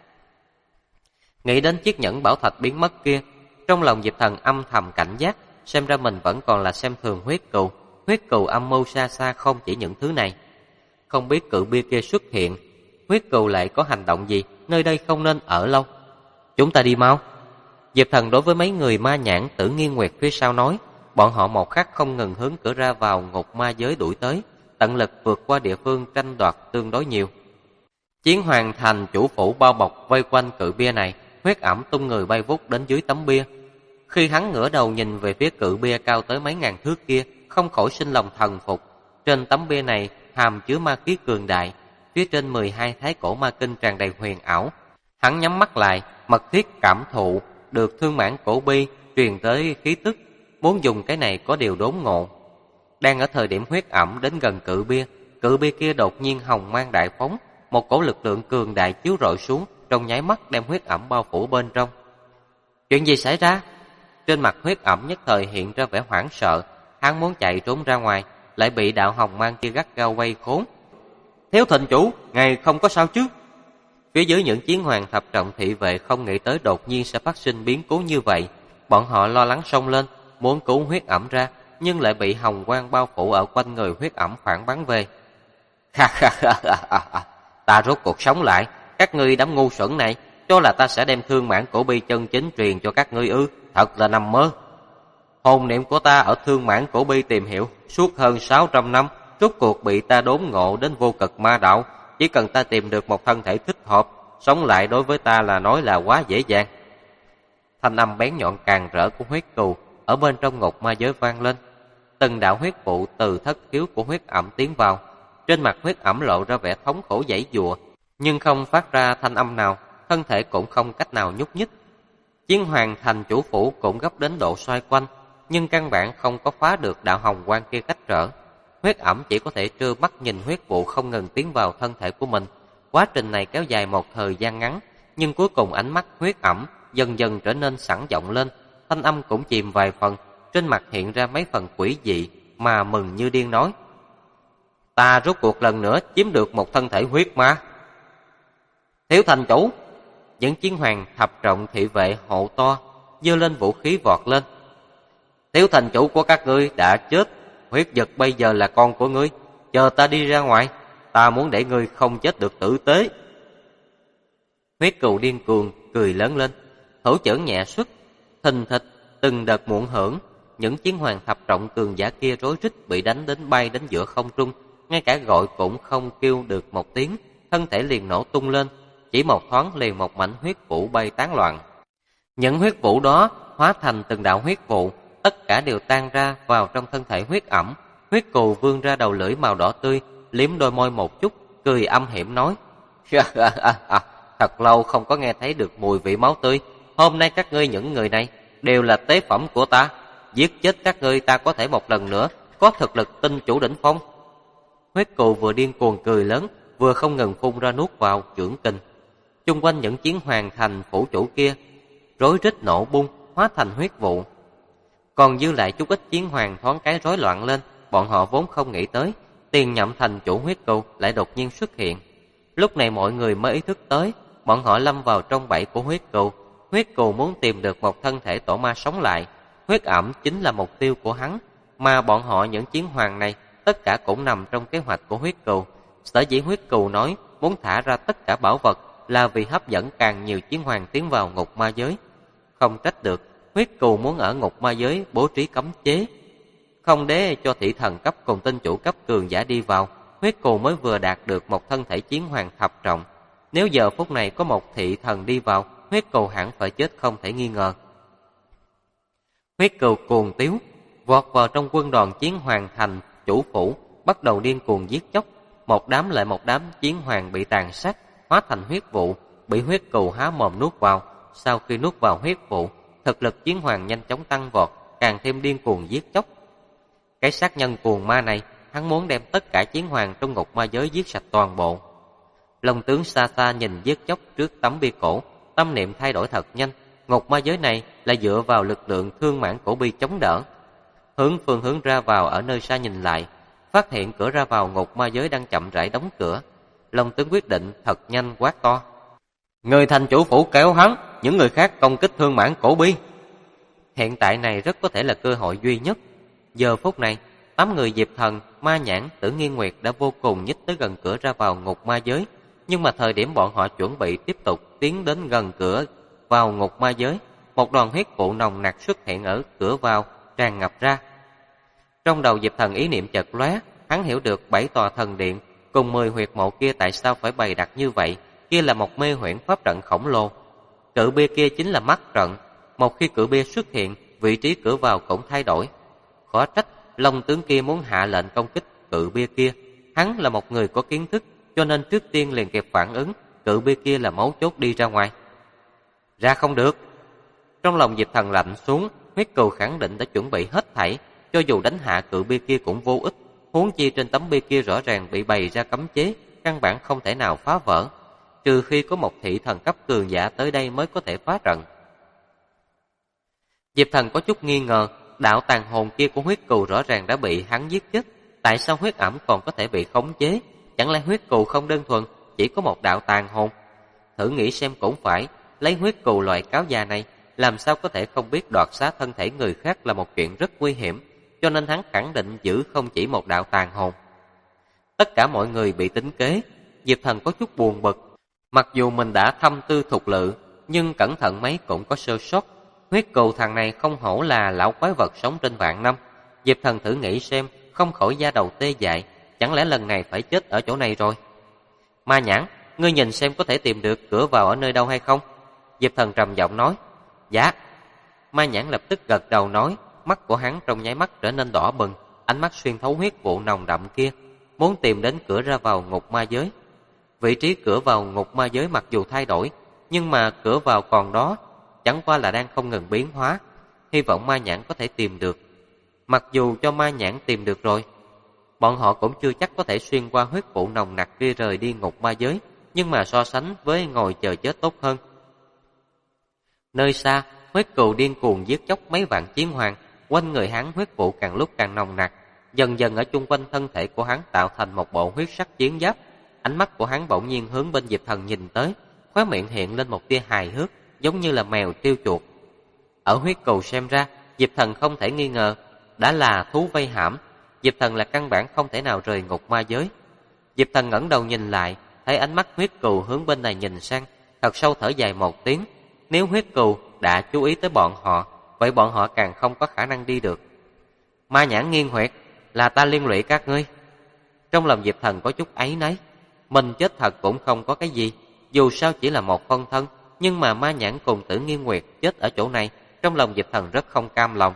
Nghĩ đến chiếc nhẫn bảo thạch biến mất kia, trong lòng Diệp Thần âm thầm cảnh giác, xem ra mình vẫn còn là xem thường Huyết Cừu âm mưu xa xa không chỉ những thứ này. Không biết cự bia kia xuất hiện, Huyết Cừu lại có hành động gì, nơi đây không nên ở lâu. Chúng ta đi mau. Diệp Thần đối với mấy người Ma Nhãn, Tử Nghiên Nguyệt phía sau nói, bọn họ một khắc không ngừng hướng cửa ra vào ngục ma giới đuổi tới, tận lực vượt qua địa phương tranh đoạt tương đối nhiều. Chiến Hoàng Thành chủ phủ bao bọc vây quanh cự bia này, Huyết Ẩm tung người bay vút đến dưới tấm bia. Khi hắn ngửa đầu nhìn về phía cự bia cao tới mấy ngàn thước kia, không khỏi sinh lòng thần phục. Trên tấm bia này hàm chứa ma khí cường đại, phía trên 12 thái cổ ma kinh tràn đầy huyền ảo. Hắn nhắm mắt lại, mật thiết cảm thụ được Thương Mãn Cổ Bi truyền tới khí tức, muốn dùng cái này có điều đốn ngộ. Đang ở thời điểm Huyết Ẩm đến gần cự bia kia đột nhiên hồng mang đại phóng, một cổ lực lượng cường đại chiếu rọi xuống, trong nháy mắt đem Huyết Ẩm bao phủ bên trong. Chuyện gì xảy ra? Trên mặt Huyết Ẩm nhất thời hiện ra vẻ hoảng sợ, hắn muốn chạy trốn ra ngoài, lại bị đạo hồng mang kia gắt gao vây khốn. Thiếu thành chủ, ngài không có sao chứ? Phía dưới những chiến hoàng thập trọng thị vệ không nghĩ tới đột nhiên sẽ phát sinh biến cố như vậy, bọn họ lo lắng xông lên, muốn cứu Huyết Ẩm ra, nhưng lại bị hồng quang bao phủ ở quanh người Huyết Ẩm phản bắn về. Ta rốt cuộc sống lại, các ngươi đám ngu xuẩn này, cho là ta sẽ đem Thương Mãn Cổ Bi chân chính truyền cho các ngươi ư? Thật là nằm mơ. Hồn niệm của ta ở Thương Mãn Cổ Bi tìm hiểu suốt hơn 600 năm, rốt cuộc bị ta đốn ngộ đến vô cực ma đạo. Chỉ cần ta tìm được một thân thể thích hợp, sống lại đối với ta là nói là quá dễ dàng. Thanh âm bén nhọn càng rỡ của Huyết Cừu ở bên trong ngục ma giới vang lên. Từng đạo huyết vụ từ thất khiếu của Huyết Ẩm tiến vào, trên mặt Huyết Ẩm lộ ra vẻ thống khổ giãy giụa, nhưng không phát ra thanh âm nào, thân thể cũng không cách nào nhúc nhích. Chiến Hoàng Thành chủ phủ cũng gấp đến độ xoay quanh, nhưng căn bản không có phá được đạo hồng quang kia cách trở. Huyết Ẩm chỉ có thể trơ mắt nhìn huyết vụ không ngừng tiến vào thân thể của mình. Quá trình này kéo dài một thời gian ngắn, nhưng cuối cùng ánh mắt Huyết Ẩm dần dần trở nên sẵn giọng lên, thanh âm cũng chìm vài phần, trên mặt hiện ra mấy phần quỷ dị mà mừng như điên nói: Ta rốt cuộc lần nữa chiếm được một thân thể huyết ma. Thiếu thành chủ, những chiến hoàng thập trọng thị vệ hộ to giơ lên vũ khí vọt lên. Thiếu thành chủ của các ngươi đã chết, huyết vật bây giờ là con của ngươi, chờ ta đi ra ngoài, ta muốn để ngươi không chết được tử tế. Huyết Cừu điên cuồng cười lớn lên, thủ chưởng nhẹ xuất, thình thịch từng đợt muộn hưởng, những chiến hoàng thập trọng cường giả kia rối rít bị đánh đến bay đến giữa không trung, ngay cả gọi cũng không kêu được một tiếng, thân thể liền nổ tung lên, chỉ một thoáng liền một mảnh huyết vụ bay tán loạn. Những huyết vụ đó hóa thành từng đạo huyết vụ, tất cả đều tan ra vào trong thân thể Huyết Ẩm. Huyết Cừu vươn ra đầu lưỡi màu đỏ tươi, liếm đôi môi một chút, cười âm hiểm nói: Thật lâu không có nghe thấy được mùi vị máu tươi, hôm nay các ngươi những người này đều là tế phẩm của ta, giết chết các ngươi ta có thể một lần nữa có thực lực tinh chủ đỉnh phong. Huyết Cừu vừa điên cuồng cười lớn, vừa không ngừng phun ra nuốt vào chưởng kình. Chung quanh những chiến hoàng thành phủ chủ kia rối rít nổ bung, hóa thành huyết vụ. Còn dư lại chút ít chiến hoàng thoáng cái rối loạn lên, bọn họ vốn không nghĩ tới tiền nhậm thành chủ Huyết Cừu lại đột nhiên xuất hiện. Lúc này mọi người mới ý thức tới, bọn họ lâm vào trong bẫy của Huyết Cừu. Huyết Cừu muốn tìm được một thân thể tổ ma sống lại, Huyết Ẩm chính là mục tiêu của hắn, mà bọn họ những chiến hoàng này tất cả cũng nằm trong kế hoạch của Huyết Cừu. Sở dĩ Huyết Cừu nói muốn thả ra tất cả bảo vật là vì hấp dẫn càng nhiều chiến hoàng tiến vào ngục ma giới. Không trách được, huyết cừu muốn ở ngục ma giới bố trí cấm chế, không để cho thị thần cấp cùng tinh chủ cấp cường giả đi vào. Huyết cừu mới vừa đạt được một thân thể chiến hoàng thập trọng. Nếu giờ phút này có một thị thần đi vào, huyết cừu hẳn phải chết không thể nghi ngờ. Huyết cừu cuồng tiếu, vọt vào trong quân đoàn chiến hoàng thành chủ phủ, bắt đầu điên cuồng giết chóc. Một đám lại một đám chiến hoàng bị tàn sát, hóa thành huyết vụ, bị huyết cừu há mồm nuốt vào. Sau khi nuốt vào huyết vụ, thực lực chiến hoàng nhanh chóng tăng vọt, càng thêm điên cuồng giết chóc. Cái sát nhân cuồng ma này, hắn muốn đem tất cả chiến hoàng trong ngục ma giới giết sạch toàn bộ. Long tướng xa xa nhìn giết chóc trước tấm bia cổ, tâm niệm thay đổi thật nhanh. Ngục ma giới này là dựa vào lực lượng thương mãn cổ bi chống đỡ. Hướng phương hướng ra vào ở nơi xa nhìn lại, phát hiện cửa ra vào ngục ma giới đang chậm rãi đóng cửa. Long tướng quyết định thật nhanh quát to: người thành chủ phủ kéo hắn, những người khác công kích thương mãn cổ bi. Hiện tại này rất có thể là cơ hội duy nhất. Giờ phút này, 8 người Diệp Thần, Ma Nhãn, Tử Nghiên Nguyệt đã vô cùng nhích tới gần cửa ra vào ngục ma giới. Nhưng mà thời điểm bọn họ chuẩn bị tiếp tục tiến đến gần cửa vào ngục ma giới, một đoàn huyết vụ nồng nặc xuất hiện ở cửa vào, tràn ngập ra. Trong đầu Diệp Thần ý niệm chợt lóe, hắn hiểu được 7 tòa thần điện cùng 10 huyệt mộ kia tại sao phải bày đặt như vậy. Kia là một mê huyễn pháp trận khổng lồ. Cự bia kia chính là mắt trận. Một khi cự bia xuất hiện, vị trí cửa vào cũng thay đổi. Khó trách Long tướng kia muốn hạ lệnh công kích cự bia kia. Hắn là một người có kiến thức, cho nên trước tiên liền kịp phản ứng. Cự bia kia là mấu chốt đi ra ngoài. Ra không được. Trong lòng Diệp Thần lạnh xuống. Huyết cừu khẳng định đã chuẩn bị hết thảy, cho dù đánh hạ cự bia kia cũng vô ích. Huống chi trên tấm bia kia rõ ràng bị bày ra cấm chế, căn bản không thể nào phá vỡ, trừ khi có một thị thần cấp cường giả tới đây mới có thể phá trận. Diệp Thần có chút nghi ngờ, đạo tàn hồn kia của huyết cừu rõ ràng đã bị hắn giết chết, tại sao huyết ẩm còn có thể bị khống chế? Chẳng lẽ huyết cừu không đơn thuần chỉ có một đạo tàn hồn? Thử nghĩ xem cũng phải, lấy huyết cừu loại cáo già này, làm sao có thể không biết đoạt xá thân thể người khác là một chuyện rất nguy hiểm, cho nên hắn khẳng định giữ không chỉ một đạo tàn hồn. Tất cả mọi người bị tính kế, Diệp Thần có chút buồn bực. Mặc dù mình đã thâm tư thục lự, nhưng cẩn thận mấy cũng có sơ sót. Huyết cừu thằng này không hổ là lão quái vật sống trên vạn năm. Diệp Thần thử nghĩ xem, không khỏi da đầu tê dại, chẳng lẽ lần này phải chết ở chỗ này rồi? Ma Nhãn, ngươi nhìn xem có thể tìm được cửa vào ở nơi đâu hay không? Diệp Thần trầm giọng nói. Dạ. Ma Nhãn lập tức gật đầu nói, mắt của hắn trong nháy mắt trở nên đỏ bừng, ánh mắt xuyên thấu huyết vụ nồng đậm kia, muốn tìm đến cửa ra vào ngục ma giới. Vị trí cửa vào ngục ma giới mặc dù thay đổi, nhưng mà cửa vào còn đó, chẳng qua là đang không ngừng biến hóa. Hy vọng Ma Nhãn có thể tìm được. Mặc dù cho Ma Nhãn tìm được rồi, bọn họ cũng chưa chắc có thể xuyên qua huyết vụ nồng nặc kia rời đi ngục ma giới, nhưng mà so sánh với ngồi chờ chết tốt hơn. Nơi xa, huyết cừu điên cuồng giết chóc mấy vạn chiến hoàng, quanh người hắn huyết vụ càng lúc càng nồng nặc, dần dần ở chung quanh thân thể của hắn tạo thành một bộ huyết sắc chiến giáp. Ánh mắt của hắn bỗng nhiên hướng bên Diệp Thần nhìn tới, khóe miệng hiện lên một tia hài hước, giống như là mèo trêu chuột. Ở huyết cừu xem ra, Diệp Thần không thể nghi ngờ, đã là thú vây hãm. Diệp Thần là căn bản không thể nào rời ngục ma giới. Diệp Thần ngẩng đầu nhìn lại, thấy ánh mắt huyết cừu hướng bên này nhìn sang, thật sâu thở dài một tiếng. Nếu huyết cừu đã chú ý tới bọn họ, vậy bọn họ càng không có khả năng đi được. Ma Nhãn nghiêng huyệt, là ta liên lụy các ngươi. Trong lòng Diệp Thần có chút áy náy. Mình chết thật cũng không có cái gì, dù sao chỉ là một phân thân, nhưng mà Ma Nhãn cùng Tử Nghiên Nguyệt chết ở chỗ này, trong lòng Diệp Thần rất không cam lòng.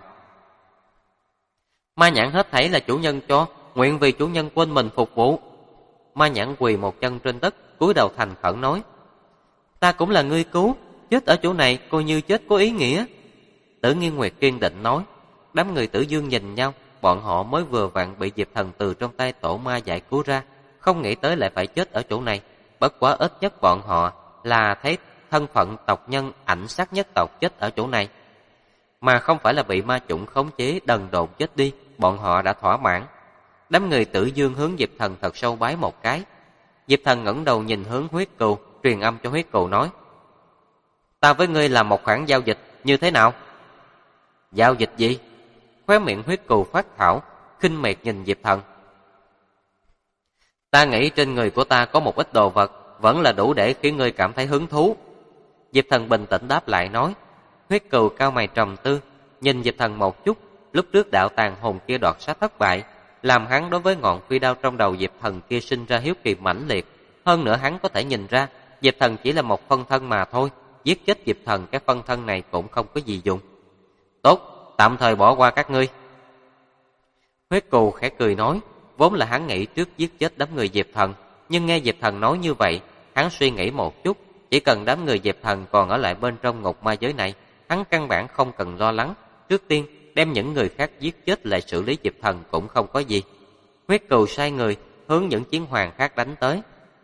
Ma Nhãn hết thảy là chủ nhân cho, nguyện vì chủ nhân quên mình phục vụ. Ma Nhãn quỳ một chân trên đất, cúi đầu thành khẩn nói. Ta cũng là ngươi cứu, chết ở chỗ này coi như chết có ý nghĩa. Tử Nghiên Nguyệt kiên định nói. Đám người Tử Dương nhìn nhau, bọn họ mới vừa vặn bị Diệp Thần từ trong tay tổ ma giải cứu ra, không nghĩ tới lại phải chết ở chỗ này. Bất quá ít nhất bọn họ là thấy thân phận tộc nhân ảnh sát nhất tộc chết ở chỗ này, mà không phải là bị ma chủng khống chế đần độn chết đi. Bọn họ đã thỏa mãn. Đám người Tử Dương hướng Diệp Thần thật sâu bái một cái. Diệp Thần ngẩng đầu nhìn hướng huyết cừu, truyền âm cho huyết cừu nói. Ta với ngươi làm một khoản giao dịch, như thế nào? Giao dịch gì? Khóe miệng huyết cừu phát thảo, khinh miệt nhìn Diệp Thần. Ta nghĩ trên người của ta có một ít đồ vật, vẫn là đủ để khiến ngươi cảm thấy hứng thú. Diệp Thần bình tĩnh đáp lại nói. Huyết Cừu cao mày trầm tư, nhìn Diệp Thần một chút. Lúc trước đạo tàn hồn kia đoạt sát thất bại, làm hắn đối với ngọn phi đao trong đầu Diệp Thần kia sinh ra hiếu kỳ mãnh liệt. Hơn nữa hắn có thể nhìn ra, Diệp Thần chỉ là một phân thân mà thôi, giết chết Diệp Thần cái phân thân này cũng không có gì dùng. Tốt, tạm thời bỏ qua các ngươi. Huyết Cừu khẽ cười nói, vốn là hắn nghĩ trước giết chết đám người Diệp Thần, nhưng nghe Diệp Thần nói như vậy, hắn suy nghĩ một chút, chỉ cần đám người Diệp Thần còn ở lại bên trong ngục ma giới này, hắn căn bản không cần lo lắng. Trước tiên, đem những người khác giết chết lại xử lý Diệp Thần cũng không có gì. Huyết Cừu sai người hướng những chiến hoàng khác đánh tới.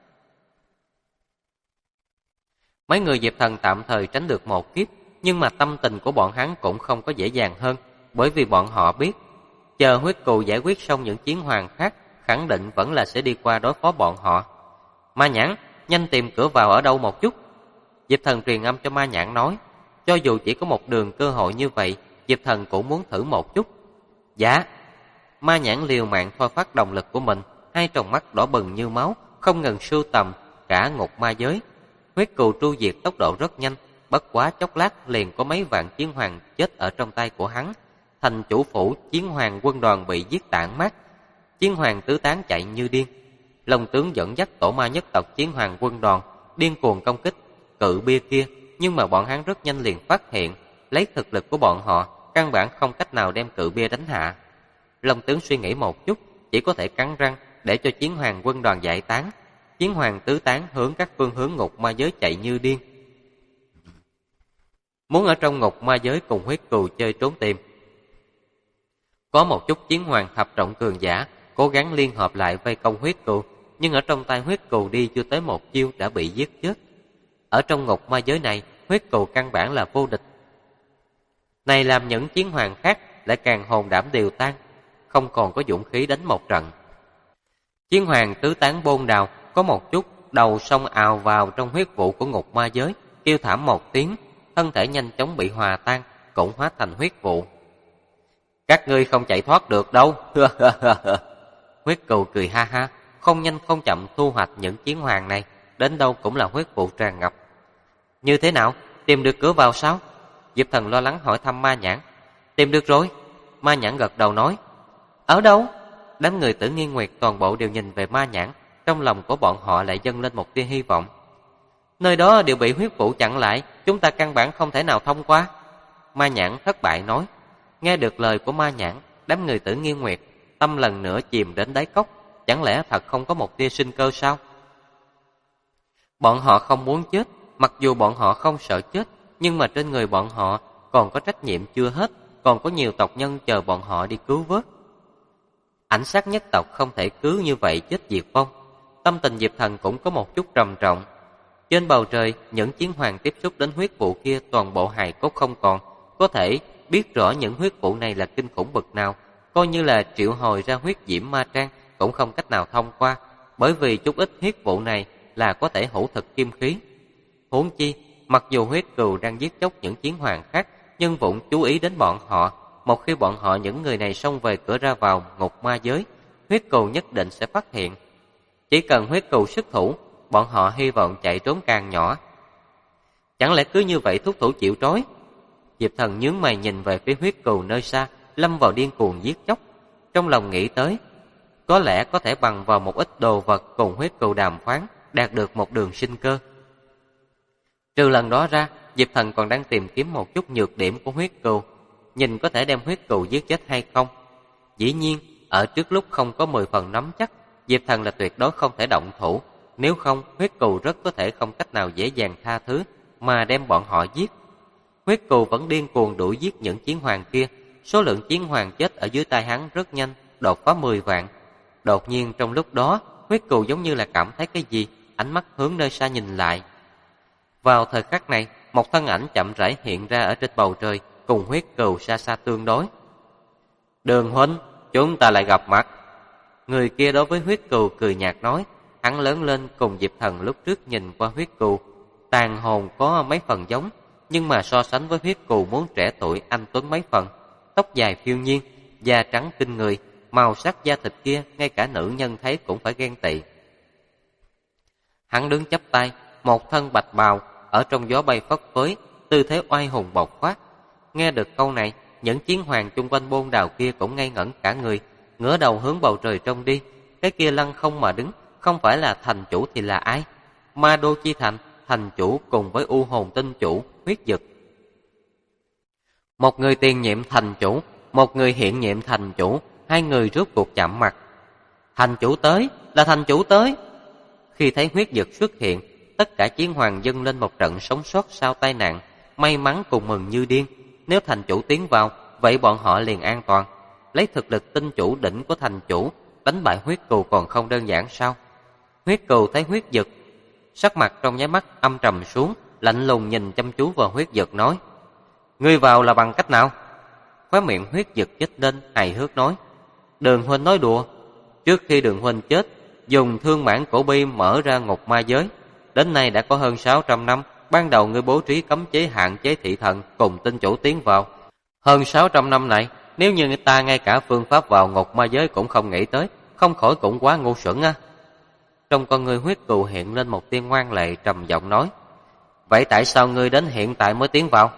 Mấy người Diệp Thần tạm thời tránh được một kiếp, nhưng mà tâm tình của bọn hắn cũng không có dễ dàng hơn, bởi vì bọn họ biết, chờ Huyết Cừu giải quyết xong những chiến hoàng khác, khẳng định vẫn là sẽ đi qua đối phó bọn họ. Ma Nhãn, nhanh tìm cửa vào ở đâu một chút. Diệp Thần truyền âm cho Ma Nhãn nói, cho dù chỉ có một đường cơ hội như vậy, Diệp Thần cũng muốn thử một chút. Dạ. Ma Nhãn liều mạng thôi phát động lực của mình, hai tròng mắt đỏ bừng như máu, không ngừng sưu tầm cả ngục ma giới. Huyết Cừu tru diệt tốc độ rất nhanh, bất quá chốc lát liền có mấy vạn chiến hoàng chết ở trong tay của hắn. Thành chủ phủ chiến hoàng quân đoàn bị giết tản mát, chiến hoàng tứ tán chạy như điên. Long tướng dẫn dắt tổ ma nhất tộc chiến hoàng quân đoàn điên cuồng công kích cự bia kia, nhưng mà bọn hắn rất nhanh liền phát hiện, lấy thực lực của bọn họ, căn bản không cách nào đem cự bia đánh hạ. Long tướng suy nghĩ một chút, chỉ có thể cắn răng để cho chiến hoàng quân đoàn giải tán. Chiến hoàng tứ tán hướng các phương hướng ngục ma giới chạy như điên, muốn ở trong ngục ma giới cùng Huyết Cừu chơi trốn tìm. Có một chút chiến hoàng thập trọng cường giả cố gắng liên hợp lại vây công Huyết Cừu, nhưng ở trong tay Huyết Cừu đi chưa tới một chiêu đã bị giết chết. Ở trong ngục ma giới này, Huyết Cừu căn bản là vô địch. Này làm những chiến hoàng khác lại càng hồn đảm đều tan, không còn có dũng khí đánh một trận. Chiến hoàng tứ tán bôn đào, có một chút đầu sông ào vào trong huyết vụ của ngục ma giới, kêu thảm một tiếng, thân thể nhanh chóng bị hòa tan, cũng hóa thành huyết vụ. Các ngươi không chạy thoát được đâu. Huyết Cừu cười ha ha, không nhanh không chậm thu hoạch những chiến hoàng này, đến đâu cũng là huyết vụ tràn ngập. Như thế nào, tìm được cửa vào sao? Diệp Thần lo lắng hỏi thăm Ma Nhãn. Tìm được rồi. Ma Nhãn gật đầu nói. Ở đâu? Đám người Tử Nghiên Nguyệt toàn bộ đều nhìn về Ma Nhãn, trong lòng của bọn họ lại dâng lên một tia hy vọng. Nơi đó đều bị huyết vụ chặn lại, chúng ta căn bản không thể nào thông qua. Ma Nhãn thất bại nói. Nghe được lời của Ma Nhãn, đám người Tử Nghiên Nguyệt tâm lần nữa chìm đến đáy cốc. Chẳng lẽ thật không có một tia sinh cơ sao? Bọn họ không muốn chết, mặc dù bọn họ không sợ chết, nhưng mà trên người bọn họ còn có trách nhiệm chưa hết, còn có nhiều tộc nhân chờ bọn họ đi cứu vớt. Ảnh sát nhất tộc không thể cứ như vậy chết diệt vong. Tâm tình Diệp Thần cũng có một chút trầm trọng. Trên bầu trời, những chiến hoàng tiếp xúc đến huyết vụ kia toàn bộ hài cốt không còn, có thể biết rõ những huyết vụ này là kinh khủng bậc nào, coi như là triệu hồi ra huyết diễm ma trang cũng không cách nào thông qua, bởi vì chút ít huyết vụ này là có thể hữu thực kim khí. Huống chi, mặc dù Huyết Cừu đang giết chóc những chiến hoàng khác, nhưng vẫn chú ý đến bọn họ. Một khi bọn họ những người này xông về cửa ra vào ngục ma giới, Huyết Cừu nhất định sẽ phát hiện. Chỉ cần Huyết Cừu xuất thủ, bọn họ hy vọng chạy trốn càng nhỏ. Chẳng lẽ cứ như vậy thúc thủ chịu trói? Diệp Thần nhướng mày nhìn về phía Huyết Cừu nơi xa, lâm vào điên cuồng giết chóc. Trong lòng nghĩ tới, có lẽ có thể bằng vào một ít đồ vật cùng Huyết Cừu đàm phán, đạt được một đường sinh cơ. Trừ lần đó ra, Diệp Thần còn đang tìm kiếm một chút nhược điểm của Huyết Cừu, nhìn có thể đem Huyết Cừu giết chết hay không. Dĩ nhiên, ở trước lúc không có 10 phần nắm chắc, Diệp Thần là tuyệt đối không thể động thủ, nếu không Huyết Cừu rất có thể không cách nào dễ dàng tha thứ mà đem bọn họ giết. Huyết Cừu vẫn điên cuồng đuổi giết những chiến hoàng kia, số lượng chiến hoàng chết ở dưới tay hắn rất nhanh, đột phá 10 vạn. Đột nhiên trong lúc đó, Huyết Cừu giống như là cảm thấy cái gì, ánh mắt hướng nơi xa nhìn lại. Vào thời khắc này, một thân ảnh chậm rãi hiện ra ở trên bầu trời, cùng Huyết Cừu xa xa tương đối. Đường huynh, chúng ta lại gặp mặt. Người kia đối với Huyết Cừu cười nhạt nói, hắn lớn lên cùng Diệp Thần lúc trước nhìn qua Huyết Cừu, tàn hồn có mấy phần giống, nhưng mà so sánh với Huyết Cừu muốn trẻ tuổi anh tuấn mấy phần, tóc dài phiêu nhiên, da trắng kinh người, màu sắc da thịt kia ngay cả nữ nhân thấy cũng phải ghen tị. Hắn đứng chắp tay, một thân bạch bào ở trong gió bay phất phới, tư thế oai hùng bộc phát. Nghe được câu này, những chiến hoàng chung quanh bôn đào kia cũng ngây ngẩn cả người, ngửa đầu hướng bầu trời trông đi. Cái kia lăng không mà đứng, không phải là thành chủ thì là ai? Ma Đô Chi Thành, thành chủ cùng với U Hồn Tinh chủ, Huyết Dực. Một người tiền nhiệm thành chủ, một người hiện nhiệm thành chủ, hai người rốt cuộc chạm mặt. Thành chủ tới, là thành chủ tới. Khi thấy Huyết Dực xuất hiện, tất cả chiến hoàng dâng lên một trận sống sót sau tai nạn, may mắn cùng mừng như điên. Nếu thành chủ tiến vào, vậy bọn họ liền an toàn. Lấy thực lực tinh chủ đỉnh của thành chủ, đánh bại Huyết Cừu còn không đơn giản sao? Huyết Cừu thấy Huyết Dực, sắc mặt trong nháy mắt âm trầm xuống, lạnh lùng nhìn chăm chú vào Huyết Dực nói: "Ngươi vào là bằng cách nào?" Khóe miệng Huyết Dực nhếch lên, hài hước nói: "Đường huynh nói đùa. Trước khi Đường huynh chết, dùng thương mãn cổ bi mở ra ngục ma giới. Đến nay đã có hơn 600 năm, ban đầu ngươi bố trí cấm chế hạn chế thị thần cùng tinh chủ tiến vào. Hơn 600 năm này, nếu như người ta ngay cả phương pháp vào ngục ma giới cũng không nghĩ tới, không khỏi cũng quá ngu xuẩn á." Trong con người Huyết Cừu hiện lên một tia ngoan lệ, trầm giọng nói: "Vậy tại sao ngươi đến hiện tại mới tiến vào?"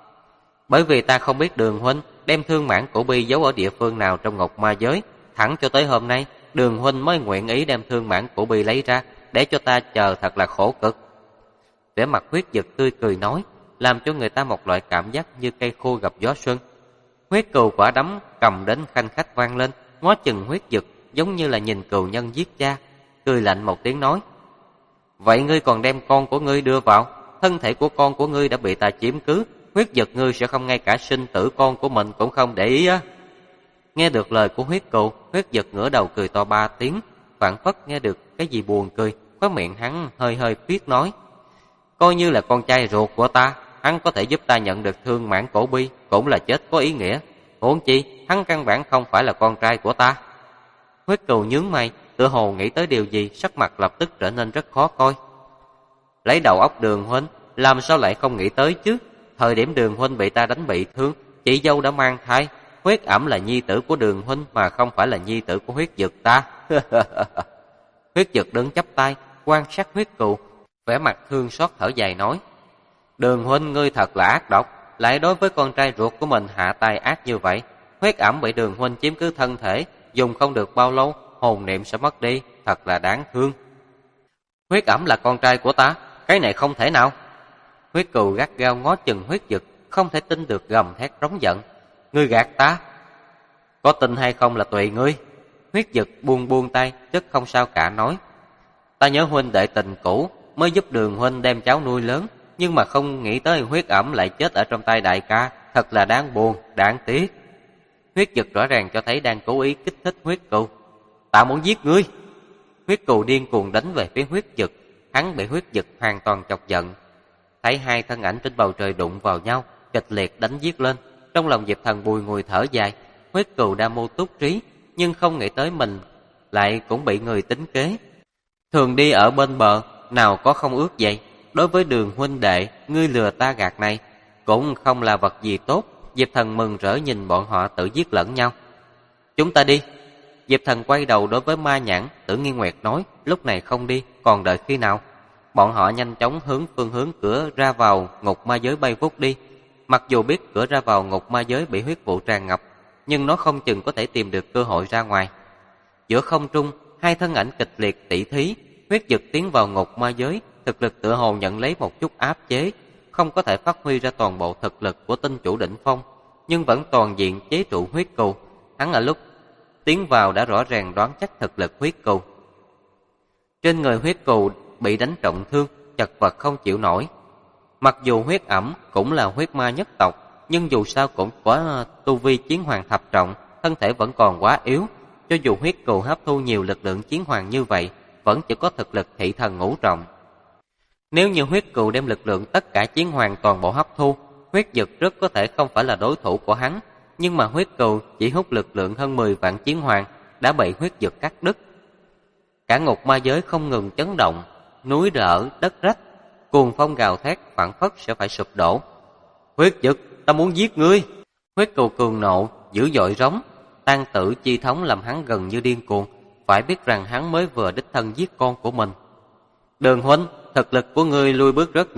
"Bởi vì ta không biết Đường huynh đem thương mãn cổ bi giấu ở địa phương nào trong ngục ma giới, thẳng cho tới hôm nay, Đường huynh mới nguyện ý đem thương mãn cổ bi lấy ra, để cho ta chờ thật là khổ cực." Vẻ mặt Huyết Dực tươi cười nói, làm cho người ta một loại cảm giác như cây khô gặp gió xuân. Huyết Cừu quả đấm cầm đến khanh khách vang lên, ngó chừng Huyết Dực giống như là nhìn cừu nhân giết cha, cười lạnh một tiếng nói: "Vậy ngươi còn đem con của ngươi đưa vào? Thân thể của con của ngươi đã bị ta chiếm cứ, Huyết Dực ngươi sẽ không ngay cả sinh tử con của mình cũng không để ý á." Nghe được lời của Huyết Cừu, Huyết Dực ngửa đầu cười to 3 tiếng, phảng phất nghe được cái gì buồn cười, khóe miệng hắn hơi hơi phiết nói: "Coi như là con trai ruột của ta, hắn có thể giúp ta nhận được thương mãn cổ bi, cũng là chết có ý nghĩa. Huống chi, hắn căn bản không phải là con trai của ta." Huyết Cừu nhướng mày, tựa hồ nghĩ tới điều gì, sắc mặt lập tức trở nên rất khó coi. Lấy đầu óc Đường huynh, làm sao lại không nghĩ tới chứ? Thời điểm Đường huynh bị ta đánh bị thương, chị dâu đã mang thai, Huyết Ẩm là nhi tử của Đường huynh mà không phải là nhi tử của Huyết Dực ta. Huyết Dực đứng chắp tay, quan sát Huyết Cừu, vẻ mặt thương xót thở dài nói: "Đường huynh ngươi thật là ác độc, lại đối với con trai ruột của mình hạ tay ác như vậy. Huyết Ẩm bị Đường huynh chiếm cứ thân thể, dùng không được bao lâu, hồn niệm sẽ mất đi, thật là đáng thương." "Huyết Ẩm là con trai của ta, cái này không thể nào." Huyết Cừu gắt gao ngó chừng Huyết Dực, không thể tin được, gầm thét rống giận: "Ngươi gạt ta!" "Có tin hay không là tùy ngươi." Huyết Dực buông buông tay, tức không sao cả nói: "Ta nhớ huynh đệ tình cũ, mới giúp Đường huynh đem cháu nuôi lớn, nhưng mà không nghĩ tới Huyết Ẩm lại chết ở trong tay đại ca, thật là đáng buồn, đáng tiếc." Huyết Dực rõ ràng cho thấy đang cố ý kích thích Huyết Cừu. "Ta muốn giết ngươi!" Huyết Cừu điên cuồng đánh về phía Huyết Dực, hắn bị Huyết Dực hoàn toàn chọc giận. Thấy hai thân ảnh trên bầu trời đụng vào nhau, kịch liệt đánh giết lên, trong lòng Diệp Thần bùi ngùi thở dài. Huyết Cừu đa mưu túc trí, nhưng không nghĩ tới mình lại cũng bị người tính kế. Thường đi ở bên bờ, nào có không ước vậy. Đối với Đường huynh đệ, ngươi lừa ta gạt này, cũng không là vật gì tốt. Diệp Thần mừng rỡ nhìn bọn họ tự giết lẫn nhau. "Chúng ta đi." Diệp Thần quay đầu đối với Ma Nhãn, Tử Nghiên Nguyệt nói: "Lúc này không đi, còn đợi khi nào?" Bọn họ nhanh chóng hướng phương hướng cửa ra vào ngục ma giới bay vút đi. Mặc dù biết cửa ra vào ngục ma giới bị huyết vụ tràn ngập, nhưng nó không chừng có thể tìm được cơ hội ra ngoài. Giữa không trung, hai thân ảnh kịch liệt tỷ thí. Huyết Dực tiến vào ngục ma giới, thực lực tựa hồ nhận lấy một chút áp chế, không có thể phát huy ra toàn bộ thực lực của tinh chủ đỉnh phong, nhưng vẫn toàn diện chế trụ Huyết Cừu. Hắn ở lúc tiến vào đã rõ ràng đoán chắc thực lực Huyết Cừu. Trên người Huyết Cừu bị đánh trọng thương, chật vật không chịu nổi. Mặc dù Huyết Ẩm cũng là huyết ma nhất tộc, nhưng dù sao cũng có tu vi chiến hoàng thập trọng, thân thể vẫn còn quá yếu. Cho dù Huyết Cừu hấp thu nhiều lực lượng chiến hoàng như vậy, vẫn chỉ có thực lực thị thần ngũ trọng. Nếu như Huyết Cừu đem lực lượng tất cả chiến hoàng toàn bộ hấp thu, Huyết Dực rất có thể không phải là đối thủ của hắn. Nhưng mà Huyết Cừu chỉ hút lực lượng hơn 10 vạn chiến hoàng, đã bị Huyết Dực cắt đứt. Cả ngục ma giới không ngừng chấn động, núi lở đất rách, cuồng phong gào thét phảng phất sẽ phải sụp đổ. "Huyết Dực, ta muốn giết ngươi!" Huyết Cừu cường nộ, dữ dội rống. Tang tử chi thống làm hắn gần như điên cuồng, phải biết rằng hắn mới vừa đích thân giết con của mình. "Đường huynh, thực lực của ngươi lui bước rất nhiều,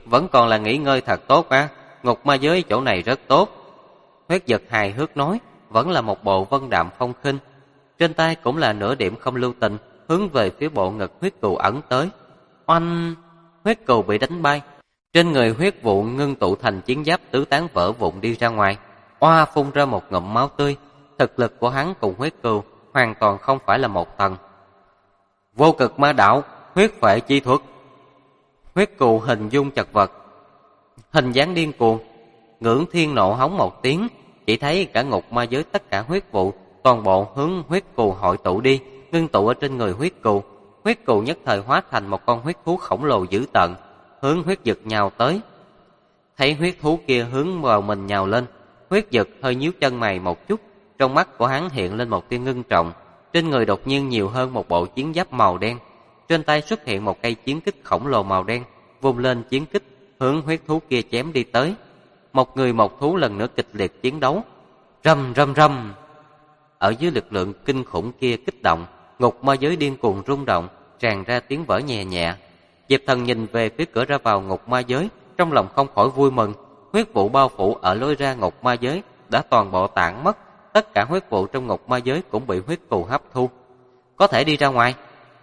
vẫn còn là nghỉ ngơi thật tốt á, ngục ma giới chỗ này rất tốt. Huyết Dực hài hước nói, vẫn là một bộ vân đạm phong khinh. Trên tay cũng là nửa điểm không lưu tình, hướng về phía bộ ngực Huyết Cừu ấn tới. Oanh! Huyết Cừu bị đánh bay. Trên người huyết vụ ngưng tụ thành chiến giáp tứ tán vỡ vụn đi ra ngoài. Oa phun ra một ngụm máu tươi. Thực lực của hắn cùng Huyết Cừu hoàn toàn không phải là một tầng. Vô cực ma đạo, huyết phệ chi thuật. Huyết Cừu hình dung chật vật, hình dáng điên cuồng, ngưỡng thiên nộ hống một tiếng, chỉ thấy cả ngục ma giới tất cả huyết vụ toàn bộ hướng Huyết Cừu hội tụ đi, ngưng tụ ở trên người Huyết Cừu. Huyết Cừu nhất thời hóa thành một con huyết thú khổng lồ dữ tợn, hướng Huyết Dực nhào tới. Thấy huyết thú kia hướng vào mình nhào lên, Huyết Dực hơi nhíu chân mày một chút, trong mắt của hắn hiện lên một tia ngưng trọng, trên người đột nhiên nhiều hơn một bộ chiến giáp màu đen, trên tay xuất hiện một cây chiến kích khổng lồ màu đen, vung lên chiến kích hướng huyết thú kia chém đi tới. Một người một thú lần nữa kịch liệt chiến đấu. Rầm rầm rầm. Ở dưới lực lượng kinh khủng kia kích động, ngục ma giới điên cuồng rung động, tràn ra tiếng vỡ nhẹ nhẹ. Diệp Thần nhìn về phía cửa ra vào ngục ma giới, trong lòng không khỏi vui mừng. Huyết vụ bao phủ ở lối ra ngục ma giới đã toàn bộ tản mất, tất cả huyết vụ trong ngục ma giới cũng bị Huyết Cừu hấp thu. Có thể đi ra ngoài.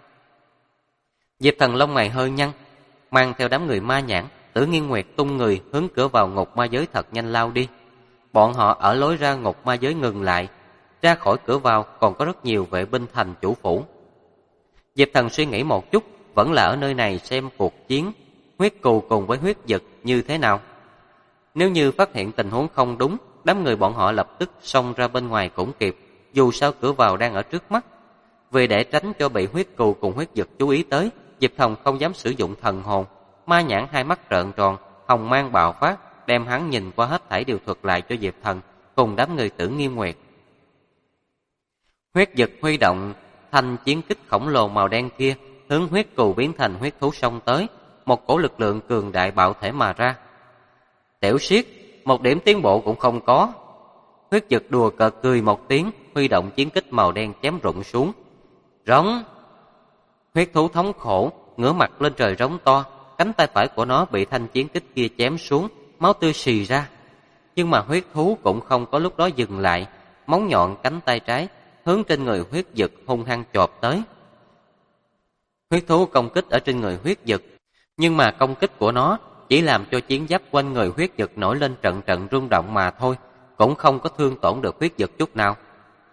Diệp Thần lông mày hơi nhăn, mang theo đám người ma nhãn, Tử Nghiên Nguyệt tung người hướng cửa vào ngục ma giới thật nhanh lao đi. Bọn họ ở lối ra ngục ma giới ngừng lại, ra khỏi cửa vào còn có rất nhiều vệ binh thành chủ phủ. Diệp Thần suy nghĩ một chút, vẫn là ở nơi này xem cuộc chiến Huyết Cừu cùng với Huyết Dực như thế nào. Nếu như phát hiện tình huống không đúng, đám người bọn họ lập tức xông ra bên ngoài cũng kịp, dù sao cửa vào đang ở trước mắt. Vì để tránh cho bị Huyết Cừu cùng Huyết Dực chú ý tới, Diệp Thần không dám sử dụng thần hồn. Ma nhãn hai mắt trợn tròn, hồng mang bạo phát, đem hắn nhìn qua hết thảy đều thuật lại cho Diệp Thần cùng đám người Tử Nghiên Nguyệt. Huyết Dực huy động thanh chiến kích khổng lồ màu đen kia, hướng Huyết Cừu biến thành huyết thú xông tới, một cổ lực lượng cường đại bạo thể mà ra. Tiểu Siết, một điểm tiến bộ cũng không có. Huyết Dực đùa cợt cười một tiếng, huy động chiến kích màu đen chém rụng xuống. Rống! Huyết thú thống khổ, ngửa mặt lên trời rống to, cánh tay phải của nó bị thanh chiến kích kia chém xuống, máu tươi xì ra. Nhưng mà huyết thú cũng không có lúc đó dừng lại, móng nhọn cánh tay trái hướng trên người Huyết Dực hung hăng chộp tới. Huyết thú công kích ở trên người Huyết Dực, nhưng mà công kích của nó chỉ làm cho chiến giáp quanh người Huyết Dực nổi lên trận trận rung động mà thôi, cũng không có thương tổn được Huyết Dực chút nào.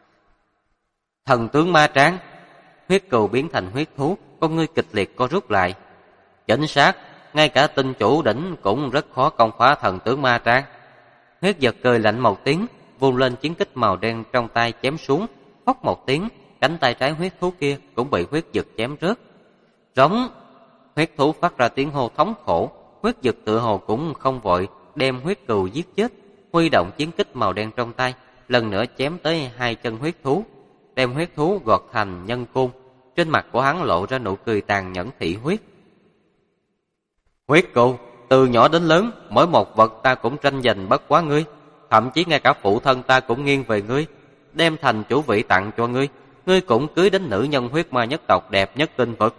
Thần tướng ma tráng. Huyết Cừu biến thành huyết thú, con ngươi kịch liệt co rút lại. Chính xác, ngay cả tinh chủ đỉnh cũng rất khó công phá thần tướng ma tráng. Huyết Dực cười lạnh một tiếng, vung lên chiến kích màu đen trong tay chém xuống, phốc một tiếng, cánh tay trái huyết thú kia cũng bị Huyết Dực chém rớt. Rống! Huyết thú phát ra tiếng hô thống khổ, Huyết Dực tự hồ cũng không vội đem Huyết Cừu giết chết, huy động chiến kích màu đen trong tay, lần nữa chém tới hai chân huyết thú, đem huyết thú gọt thành nhân côn. Trên mặt của hắn lộ ra nụ cười tàn nhẫn thị huyết. Huyết Cừu, từ nhỏ đến lớn, mỗi một vật ta cũng tranh giành bất quá ngươi, thậm chí ngay cả phụ thân ta cũng nghiêng về ngươi, đem thành chủ vị tặng cho ngươi, ngươi cũng cưới đến nữ nhân huyết ma nhất tộc đẹp nhất tinh vực.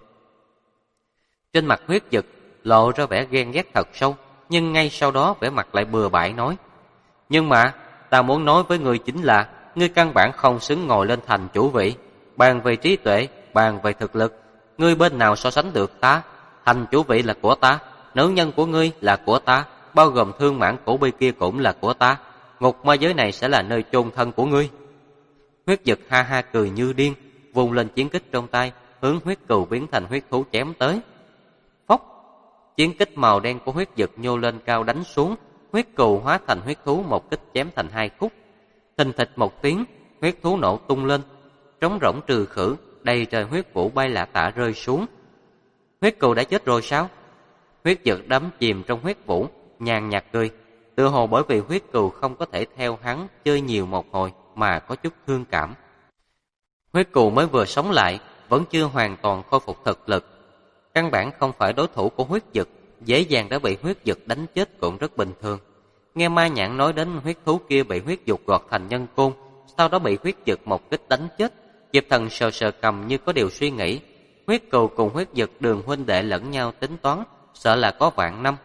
Trên mặt Huyết Dực lộ ra vẻ ghen ghét thật sâu, nhưng ngay sau đó vẻ mặt lại bừa bãi nói: nhưng mà ta muốn nói với ngươi chính là ngươi căn bản không xứng ngồi lên thành chủ vị. Bàn về trí tuệ, bàn về thực lực, ngươi bên nào so sánh được ta? Thành chủ vị là của ta, nữ nhân của ngươi là của ta, bao gồm thương mãn cổ bi kia cũng là của ta. Ngục ma giới này sẽ là nơi chôn thân của ngươi. Huyết Dực ha ha cười như điên, vung lên chiến kích trong tay, hướng Huyết Cừu biến thành huyết thú chém tới. Phốc! Chiến kích màu đen của Huyết Dực nhô lên cao đánh xuống, Huyết Cừu hóa thành huyết thú một kích chém thành hai khúc. Thình thịch một tiếng, huyết thú nổ tung lên, trống rỗng trừ khử, đầy trời huyết vũ bay lả tả rơi xuống. Huyết Cừu đã chết rồi sao? Huyết Dực đắm chìm trong huyết vũ, nhàn nhạt cười, tựa hồ bởi vì Huyết Cừu không có thể theo hắn chơi nhiều một hồi mà có chút thương cảm. Huyết Cừu mới vừa sống lại, vẫn chưa hoàn toàn khôi phục thực lực, căn bản không phải đối thủ của Huyết Dực, dễ dàng đã bị Huyết Dực đánh chết cũng rất bình thường. Nghe Ma Nhãn nói đến huyết thú kia bị Huyết Dực gọt thành nhân côn, sau đó bị Huyết Dực một kích đánh chết, Diệp Thần sờ sờ cầm như có điều suy nghĩ. Huyết Cừu cùng Huyết Dực đường huynh đệ lẫn nhau tính toán, sợ là có vạn năm,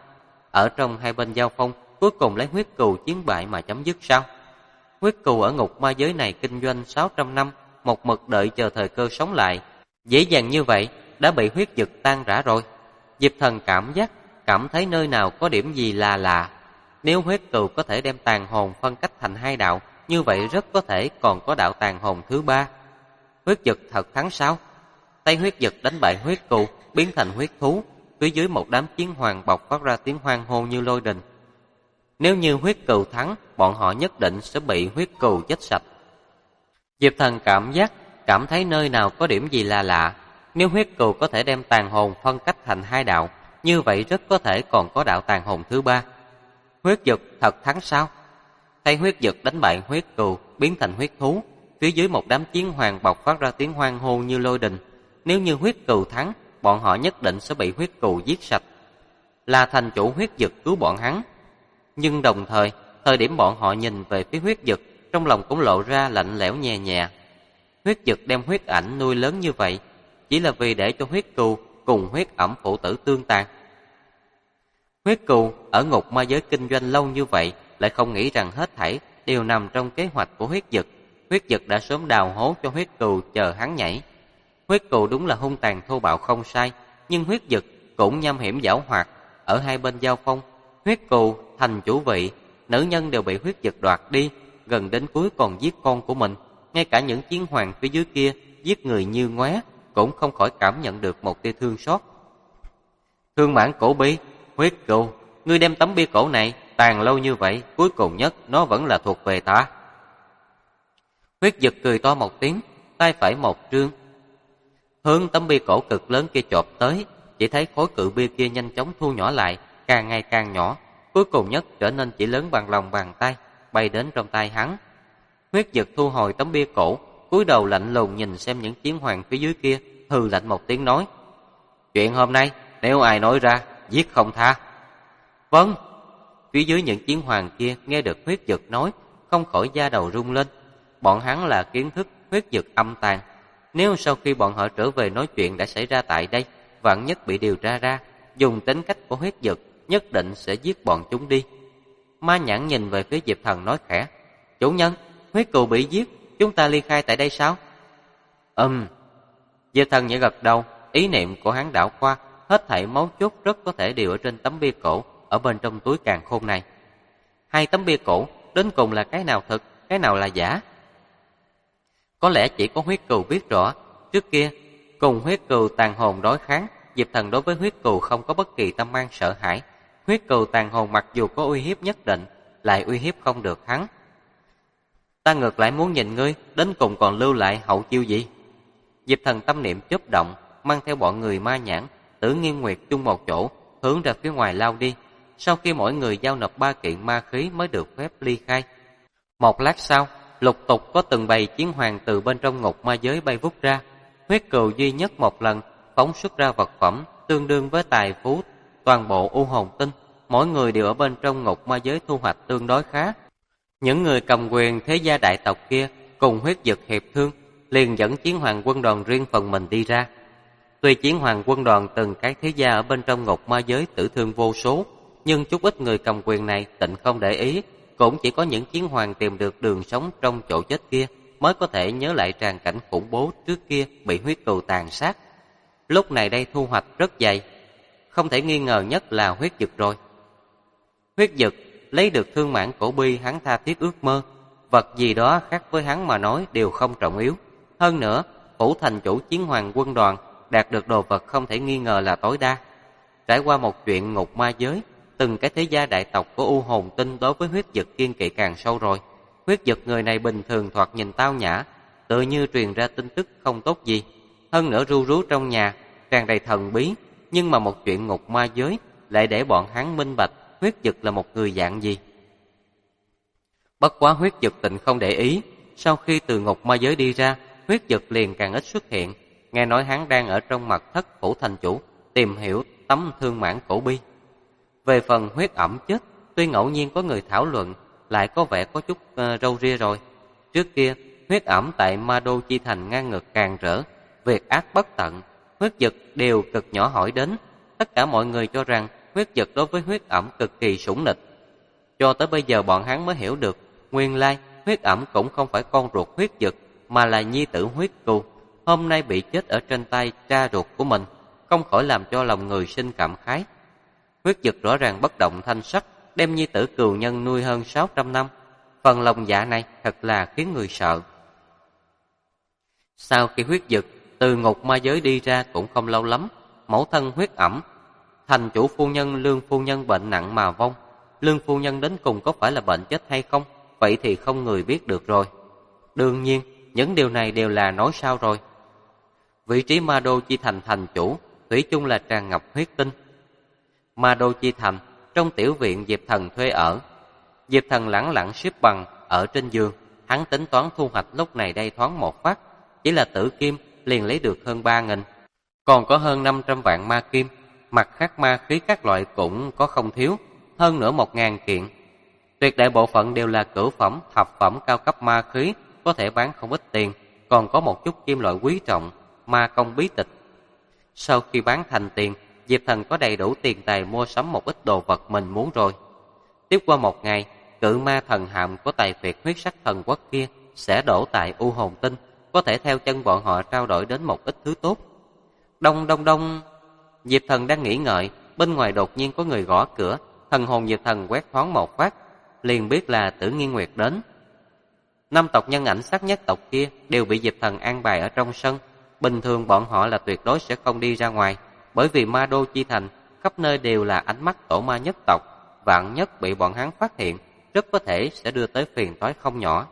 ở trong hai bên giao phong, cuối cùng lấy huyết cừu chiến bại mà chấm dứt sao? Huyết cừu ở ngục ma giới này kinh doanh 600 năm, một mực đợi chờ thời cơ sống lại, dễ dàng như vậy đã bị huyết dực tan rã rồi. Diệp Thần cảm thấy nơi nào có điểm gì là lạ. Nếu huyết cừu có thể đem tàn hồn phân cách thành hai đạo, như vậy rất có thể còn có đạo tàn hồn thứ ba. Huyết dực thật thắng sao? Tay huyết dực đánh bại huyết cừu, biến thành huyết thú, phía dưới một đám chiến hoàng bộc phát ra tiếng hoan hô như lôi đình. Nếu như huyết cừu thắng, bọn họ nhất định sẽ bị huyết cừu chết sạch. Diệp Thần cảm thấy nơi nào có điểm gì là lạ. Nếu huyết cừu có thể đem tàn hồn phân cách thành hai đạo, như vậy rất có thể còn có đạo tàn hồn thứ ba. Huyết dực thật thắng sao? Tay huyết dực đánh bại huyết cừu, biến thành huyết thú, phía dưới một đám chiến hoàng bộc phát ra tiếng hoan hô như lôi đình. Nếu như huyết cừu thắng, bọn họ nhất định sẽ bị huyết cừu giết sạch. Là thành chủ huyết dực cứu bọn hắn. Nhưng đồng thời điểm bọn họ nhìn về phía huyết dực, trong lòng cũng lộ ra lạnh lẽo nhẹ nhẹ. Huyết dực đem huyết ảnh nuôi lớn như vậy, chỉ là vì để cho huyết cừu cùng huyết ẩm phụ tử tương tàn. Huyết cừu ở ngục ma giới kinh doanh lâu như vậy, lại không nghĩ rằng hết thảy đều nằm trong kế hoạch của huyết dực. Huyết dực đã sớm đào hố cho huyết cừu chờ hắn nhảy. Huyết cừu đúng là hung tàn thô bạo không sai, nhưng huyết dực cũng nham hiểm giảo hoạt. Ở hai bên giao phong, huyết cừu thành chủ vị, nữ nhân đều bị huyết dực đoạt đi, gần đến cuối còn giết con của mình. Ngay cả những chiến hoàng phía dưới kia giết người như ngoé, cũng không khỏi cảm nhận được một tia thương xót. Thương mãn cổ bi, huyết cừu, ngươi đem tấm bia cổ này tàn lâu như vậy, cuối cùng nhất nó vẫn là thuộc về ta. Huyết dực cười to một tiếng, tay phải một trương, hướng tấm bia cổ cực lớn kia chộp tới. Chỉ thấy khối cự bia kia nhanh chóng thu nhỏ lại, càng ngày càng nhỏ, cuối cùng nhất trở nên chỉ lớn bằng lòng bàn tay, bay đến trong tay hắn. Huyết dực thu hồi tấm bia cổ, cúi đầu lạnh lùng nhìn xem những chiến hoàng phía dưới kia, hừ lạnh một tiếng nói: chuyện hôm nay nếu ai nói ra, giết không tha. Vâng. Phía dưới những chiến hoàng kia nghe được huyết dực nói, không khỏi da đầu rung lên. Bọn hắn là kiến thức huyết dực âm tàn, nếu sau khi bọn họ trở về nói chuyện đã xảy ra tại đây, vạn nhất bị điều tra ra, dùng tính cách của huyết dực, nhất định sẽ giết bọn chúng đi. Ma Nhãn nhìn về phía Diệp Thần nói khẽ: chủ nhân, huyết cừu bị giết, chúng ta ly khai tại đây sao? Diệp Thần nhẹ gật đầu, ý niệm của hắn đảo qua, hết thảy mấu chốt rất có thể đều ở trên tấm bia cổ, ở bên trong túi càn khôn này. Hai tấm bia cổ, đến cùng là cái nào thật, cái nào là giả? Có lẽ chỉ có huyết cừu biết rõ. Trước kia, cùng huyết cừu tàn hồn đối kháng, Diệp Thần đối với huyết cừu không có bất kỳ tâm mang sợ hãi. Huyết cừu tàn hồn mặc dù có uy hiếp nhất định, lại uy hiếp không được hắn. Ta ngược lại muốn nhìn ngươi, đến cùng còn lưu lại hậu chiêu gì? Diệp Thần tâm niệm chớp động, mang theo bọn người Ma Nhãn, Tử Nghiêm Nguyệt chung một chỗ, hướng ra phía ngoài lao đi. Sau khi mỗi người giao nộp 3 kiện ma khí mới được phép ly khai. Một lát sau, lục tục có từng bầy chiến hoàng từ bên trong ngục ma giới bay vút ra. Huyết cừu duy nhất một lần phóng xuất ra vật phẩm tương đương với tài phú toàn bộ u hồn tinh. Mỗi người đều ở bên trong ngục ma giới thu hoạch tương đối khá. Những người cầm quyền thế gia đại tộc kia cùng huyết dực hiệp thương, liền dẫn chiến hoàng quân đoàn riêng phần mình đi ra. Tuy chiến hoàng quân đoàn từng cái thế gia ở bên trong ngục ma giới tử thương vô số, nhưng chút ít người cầm quyền này tịnh không để ý. Cũng chỉ có những chiến hoàng tìm được đường sống trong chỗ chết kia mới có thể nhớ lại tràng cảnh khủng bố trước kia bị huyết cừu tàn sát. Lúc này đây thu hoạch rất dày, không thể nghi ngờ nhất là huyết dực rồi. Huyết dực lấy được thương mãn cổ bi hắn tha thiết ước mơ, vật gì đó khác với hắn mà nói đều không trọng yếu. Hơn nữa, phủ thành chủ chiến hoàng quân đoàn đạt được đồ vật không thể nghi ngờ là tối đa. Trải qua một chuyện ngục ma giới, từng cái thế gia đại tộc của u hồn tinh đối với huyết dực kiên kỵ càng sâu rồi. Huyết dực người này bình thường thoạt nhìn tao nhã, tự như truyền ra tin tức không tốt gì. Hơn nữa ru rú trong nhà, tràn đầy thần bí, nhưng mà một chuyện ngục ma giới lại để bọn hắn minh bạch huyết dực là một người dạng gì. Bất quá huyết dực tịnh không để ý, sau khi từ ngục ma giới đi ra, huyết dực liền càng ít xuất hiện. Nghe nói hắn đang ở trong mật thất phủ thành chủ tìm hiểu tấm thương mãn cổ bi. Về phần huyết ẩm chết, tuy ngẫu nhiên có người thảo luận, lại có vẻ có chút râu ria rồi. Trước kia, huyết ẩm tại Ma Đô Chi Thành ngang ngược càng rỡ, việc ác bất tận, huyết dực đều cực nhỏ hỏi đến. Tất cả mọi người cho rằng Huyết Dực đối với Huyết Ẩm cực kỳ sủng nịch. Cho tới bây giờ bọn hắn mới hiểu được, nguyên lai Huyết Ẩm cũng không phải con ruột Huyết Dực, mà là nhi tử Huyết Cừu, hôm nay bị chết ở trên tay cha ruột của mình, không khỏi làm cho lòng người sinh cảm khái. Huyết Dực rõ ràng bất động thanh sắc, đem nhi tử Cừu Nhân nuôi hơn 600 năm, phần lòng dạ này thật là khiến người sợ. Sau khi Huyết Dực từ ngục ma giới đi ra cũng không lâu lắm, mẫu thân Huyết Ẩm, thành chủ phu nhân Lương phu nhân bệnh nặng mà vong. Lương phu nhân đến cùng có phải là bệnh chết hay không, vậy thì không người biết được rồi. Đương nhiên, những điều này đều là nói sau rồi. Vị trí Ma Đô Chi Thành thành chủ, thủy chung là tràn ngập huyết tinh. Ma Đô Chi Thành, trong tiểu viện Diệp Thần thuê ở. Diệp Thần lẳng lặng xếp bằng ở trên giường, hắn tính toán thu hoạch lúc này đây thoáng một phát, chỉ là tử kim liền lấy được hơn 3.000, còn có hơn 500 vạn ma kim, mặt khác ma khí các loại cũng có không thiếu, hơn nữa 1.000 kiện. Tuyệt đại bộ phận đều là cửu phẩm, thập phẩm cao cấp ma khí, có thể bán không ít tiền, còn có một chút kim loại quý trọng, ma công bí tịch. Sau khi bán thành tiền, Diệp Thần có đầy đủ tiền tài mua sắm một ít đồ vật mình muốn rồi. Tiếp qua một ngày, cự ma thần hạm của Tài Việt Huyết Sắc Thần Quốc kia sẽ đổ tại U Hồn Tinh, có thể theo chân bọn họ trao đổi đến một ít thứ tốt. Đông đông đông, Diệp Thần đang nghĩ ngợi, bên ngoài đột nhiên có người gõ cửa, thần hồn Diệp Thần quét thoáng một phát, liền biết là Tử Nghiên Nguyệt đến. 5 tộc nhân ảnh sắc nhất tộc kia đều bị Diệp Thần an bài ở trong sân, bình thường bọn họ là tuyệt đối sẽ không đi ra ngoài, bởi vì Ma Đô Chi Thành khắp nơi đều là ánh mắt tổ ma nhất tộc, vạn nhất bị bọn hắn phát hiện, rất có thể sẽ đưa tới phiền toái không nhỏ.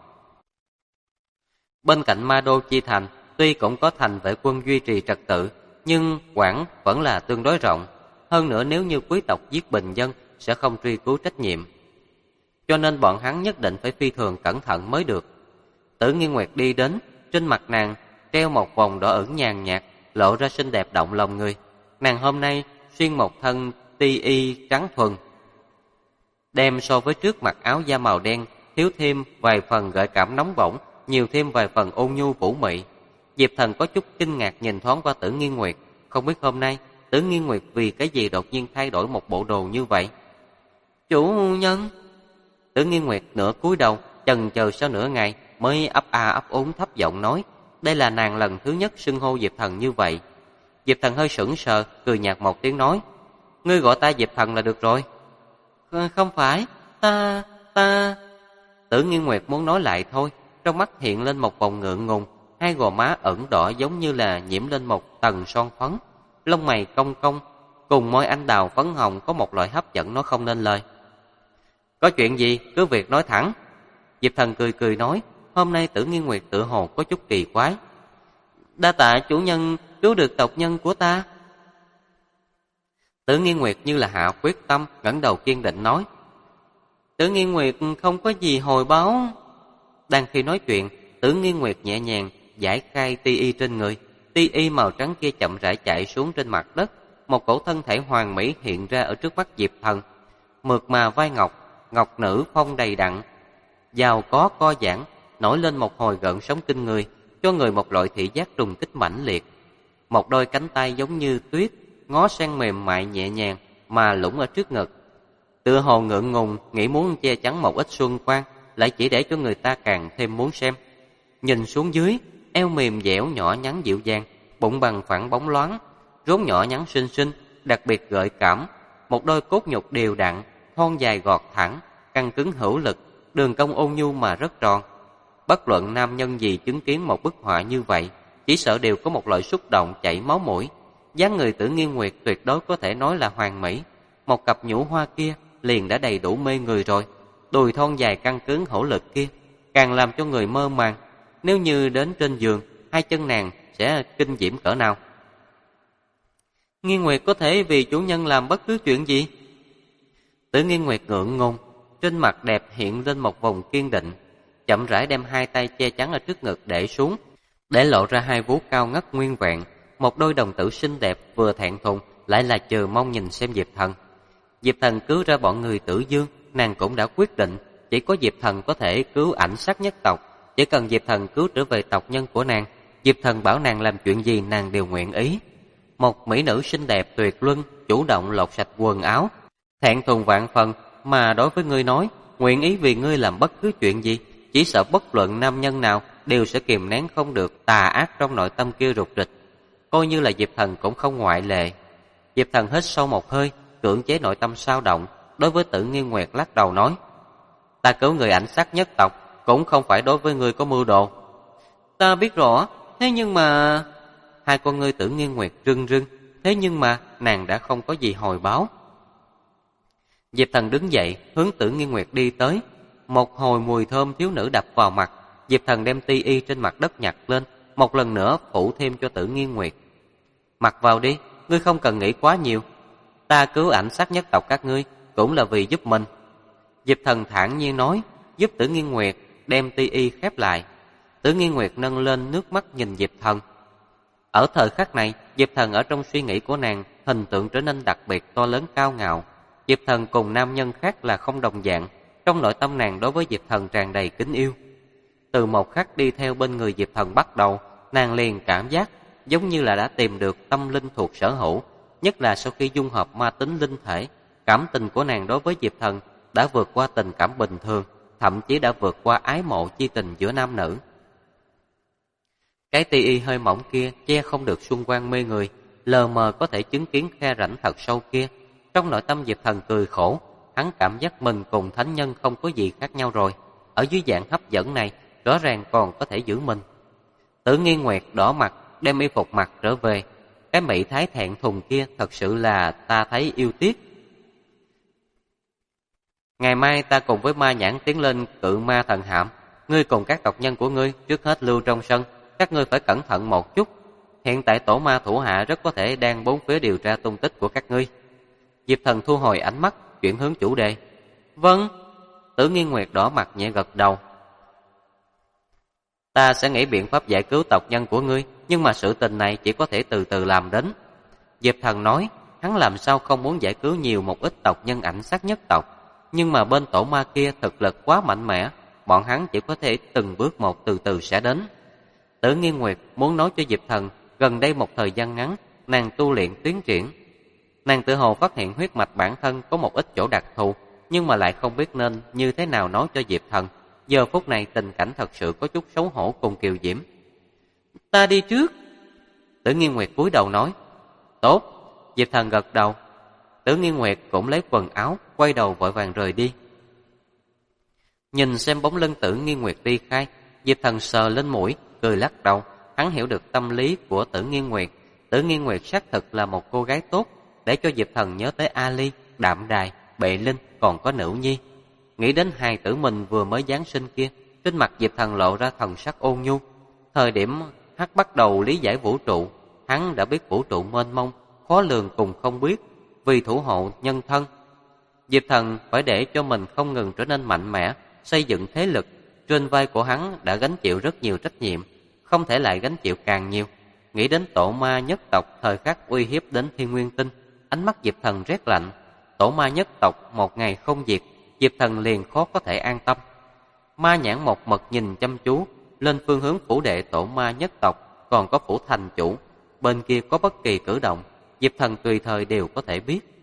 Bên cạnh Ma Đô Chi Thành, tuy cũng có thành vệ quân duy trì trật tự, nhưng quản vẫn là tương đối rộng. Hơn nữa nếu như quý tộc giết bình dân sẽ không truy cứu trách nhiệm. Cho nên bọn hắn nhất định phải phi thường cẩn thận mới được. Tử Nghiên Nguyệt đi đến, trên mặt nàng treo một vòng đỏ ửng nhàn nhạt, lộ ra xinh đẹp động lòng người. Nàng hôm nay xuyên một thân ti y trắng thuần, đem so với trước mặc áo da màu đen thiếu thêm vài phần gợi cảm nóng bỏng, nhiều thêm vài phần ôn nhu vũ mị. Diệp Thần có chút kinh ngạc nhìn thoáng qua Tử Nghiên Nguyệt, không biết hôm nay Tử Nghiên Nguyệt vì cái gì đột nhiên thay đổi một bộ đồ như vậy. Chủ nhân. Tử Nghiên Nguyệt nửa cúi đầu, chần chờ sau nửa ngày mới ấp a ấp úng thấp giọng nói, đây là nàng lần thứ nhất xưng hô Diệp Thần như vậy. Diệp Thần hơi sững sờ, cười nhạt một tiếng nói, ngươi gọi ta Diệp Thần là được rồi. Không phải, ta... Tử Nghiên Nguyệt muốn nói lại thôi, trong mắt hiện lên một vòng ngượng ngùng, hai gò má ẩn đỏ giống như là nhiễm lên một tầng son phấn, lông mày cong cong, cùng môi anh đào phấn hồng có một loại hấp dẫn nói không nên lời. Có chuyện gì cứ việc nói thẳng. Diệp Thần cười cười nói, hôm nay Tử Nghiên Nguyệt tựa hồ có chút kỳ quái. Đa tạ chủ nhân cứu được tộc nhân của ta. Tử Nghiên Nguyệt như là hạ quyết tâm, ngẩng đầu kiên định nói, Tử Nghiên Nguyệt không có gì hồi báo. Đang khi nói chuyện, Tử Nghiên Nguyệt nhẹ nhàng giải khai ti y trên người, ti y màu trắng kia chậm rãi chạy xuống trên mặt đất, một cổ thân thể hoàn mỹ hiện ra ở trước mắt Diệp Thần, mượt mà vai ngọc, ngọc nữ phong đầy đặn, giàu có co giãn, nổi lên một hồi gợn sóng kinh người, cho người một loại thị giác trùng kích mãnh liệt. Một đôi cánh tay giống như tuyết, ngó sen mềm mại nhẹ nhàng mà lủng ở trước ngực, tựa hồ ngượng ngùng nghĩ muốn che chắn một ít xuân quang, lại chỉ để cho người ta càng thêm muốn xem. Nhìn xuống dưới, eo mềm dẻo nhỏ nhắn dịu dàng, bụng bằng phẳng bóng loáng, rốn nhỏ nhắn xinh xinh, đặc biệt gợi cảm, một đôi cốt nhục đều đặn, thon dài gọt thẳng, căng cứng hữu lực, đường cong ôn nhu mà rất tròn. Bất luận nam nhân gì chứng kiến một bức họa như vậy, chỉ sợ đều có một loại xúc động chảy máu mũi. Dáng người Tử Nghiên Nguyệt tuyệt đối có thể nói là hoàn mỹ, một cặp nhũ hoa kia liền đã đầy đủ mê người rồi. Đùi thon dài căng cứng hữu lực kia càng làm cho người mơ màng. Nếu như đến trên giường, hai chân nàng sẽ kinh diễm cỡ nào. Nghiên Nguyệt có thể vì chủ nhân làm bất cứ chuyện gì? Tử Nghiên Nguyệt ngượng ngùng, trên mặt đẹp hiện lên một vòng kiên định, chậm rãi đem hai tay che chắn ở trước ngực để xuống, để lộ ra hai vú cao ngất nguyên vẹn, một đôi đồng tử xinh đẹp vừa thẹn thùng lại là chờ mong nhìn xem Diệp Thần. Diệp Thần cứu ra bọn người Tử Dương, nàng cũng đã quyết định, chỉ có Diệp Thần có thể cứu ảnh sắc nhất tộc, chỉ cần Diệp Thần cứu trở về tộc nhân của nàng, Diệp Thần bảo nàng làm chuyện gì nàng đều nguyện ý. Một mỹ nữ xinh đẹp tuyệt luân, chủ động lột sạch quần áo, thẹn thùng vạn phần mà đối với ngươi nói, nguyện ý vì ngươi làm bất cứ chuyện gì, chỉ sợ bất luận nam nhân nào đều sẽ kìm nén không được tà ác trong nội tâm kia rục rịch. Coi như là Diệp Thần cũng không ngoại lệ. Diệp Thần hít sâu một hơi, cưỡng chế nội tâm sao động, đối với Tử Nghiên Nguyệt lắc đầu nói: Ta cứu người ảnh sát nhất tộc cũng không phải đối với ngươi có mưu đồ. Ta biết rõ, thế nhưng mà... Hai con ngươi Tử Nghiên Nguyệt rưng rưng, thế nhưng mà nàng đã không có gì hồi báo. Diệp Thần đứng dậy, hướng Tử Nghiên Nguyệt đi tới. Một hồi mùi thơm thiếu nữ đập vào mặt, Diệp Thần đem ti y trên mặt đất nhặt lên, một lần nữa phủ thêm cho Tử Nghiên Nguyệt. Mặc vào đi, ngươi không cần nghĩ quá nhiều. Ta cứu ảnh sát nhất tộc các ngươi cũng là vì giúp mình. Diệp Thần thản nhiên nói, giúp Tử Nghiên Nguyệt đem ti y khép lại. Tử Nghiên Nguyệt nâng lên nước mắt nhìn Diệp Thần. Ở thời khắc này, Diệp Thần ở trong suy nghĩ của nàng, hình tượng trở nên đặc biệt to lớn cao ngạo. Diệp Thần cùng nam nhân khác là không đồng dạng, trong nội tâm nàng đối với Diệp Thần tràn đầy kính yêu. Từ một khắc đi theo bên người Diệp Thần bắt đầu, nàng liền cảm giác giống như là đã tìm được tâm linh thuộc sở hữu, nhất là sau khi dung hợp ma tính linh thể, cảm tình của nàng đối với Diệp Thần đã vượt qua tình cảm bình thường, thậm chí đã vượt qua ái mộ chi tình giữa nam nữ. Cái ti y hơi mỏng kia che không được xuân quang mê người, lờ mờ có thể chứng kiến khe rãnh thật sâu kia. Trong nội tâm Diệp Thần cười khổ, hắn cảm giác mình cùng thánh nhân không có gì khác nhau rồi. Ở dưới dạng hấp dẫn này, rõ ràng còn có thể giữ mình. Tử Nghiên Nguyệt đỏ mặt, đem y phục mặc trở về. Cái mỹ thái thẹn thùng kia thật sự là ta thấy yêu tiếc. Ngày mai ta cùng với Ma Nhãn tiến lên Cự Ma Thần Hạm. Ngươi cùng các tộc nhân của ngươi trước hết lưu trong sân. Các ngươi phải cẩn thận một chút. Hiện tại tổ ma thủ hạ rất có thể đang bốn phía điều tra tung tích của các ngươi. Diệp Thần thu hồi ánh mắt, chuyển hướng chủ đề. Vâng. Tử Nghiên Nguyệt đỏ mặt nhẹ gật đầu. Ta sẽ nghĩ biện pháp giải cứu tộc nhân của ngươi, nhưng mà sự tình này chỉ có thể từ từ làm đến. Diệp Thần nói, hắn làm sao không muốn giải cứu nhiều một ít tộc nhân ảnh sát nhất tộc, nhưng mà bên tổ ma kia thực lực quá mạnh mẽ, bọn hắn chỉ có thể từng bước một từ từ sẽ đến. Tử Nghiên Nguyệt muốn nói cho Diệp Thần, gần đây một thời gian ngắn, nàng tu luyện tiến triển. Nàng tự hồ phát hiện huyết mạch bản thân có một ít chỗ đặc thù, nhưng mà lại không biết nên như thế nào nói cho Diệp Thần. Giờ phút này tình cảnh thật sự có chút xấu hổ cùng kiều diễm. Ta đi trước. Tử Nghiên Nguyệt cúi đầu nói. Tốt. Diệp Thần gật đầu. Tử Nghiên Nguyệt cũng lấy quần áo, quay đầu vội vàng rời đi. Nhìn xem bóng lưng Tử Nghiên Nguyệt đi khai, Diệp Thần sờ lên mũi, cười lắc đầu. Hắn hiểu được tâm lý của Tử Nghiên Nguyệt. Tử Nghiên Nguyệt xác thực là một cô gái tốt, để cho Diệp Thần nhớ tới Ali, Đạm Đài, Bệ Linh, còn có Nữ Nhi. Nghĩ đến hài tử mình vừa mới giáng sinh kia, trên mặt Diệp Thần lộ ra thần sắc ôn nhu. Thời điểm hắn bắt đầu lý giải vũ trụ, hắn đã biết vũ trụ mênh mông, khó lường cùng không biết. Vì thủ hộ nhân thân, Diệp Thần phải để cho mình không ngừng trở nên mạnh mẽ, xây dựng thế lực. Trên vai của hắn đã gánh chịu rất nhiều trách nhiệm, không thể lại gánh chịu càng nhiều. Nghĩ đến tổ ma nhất tộc thời khắc uy hiếp đến Thiên Nguyên Tinh, ánh mắt Diệp Thần rét lạnh. Tổ ma nhất tộc một ngày không diệt, Diệp Thần liền khó có thể an tâm. Ma Nhãn một mực nhìn chăm chú lên phương hướng phủ đệ tổ ma nhất tộc, còn có phủ thành chủ. Bên kia có bất kỳ cử động, Diệp Thần tùy thời đều có thể biết.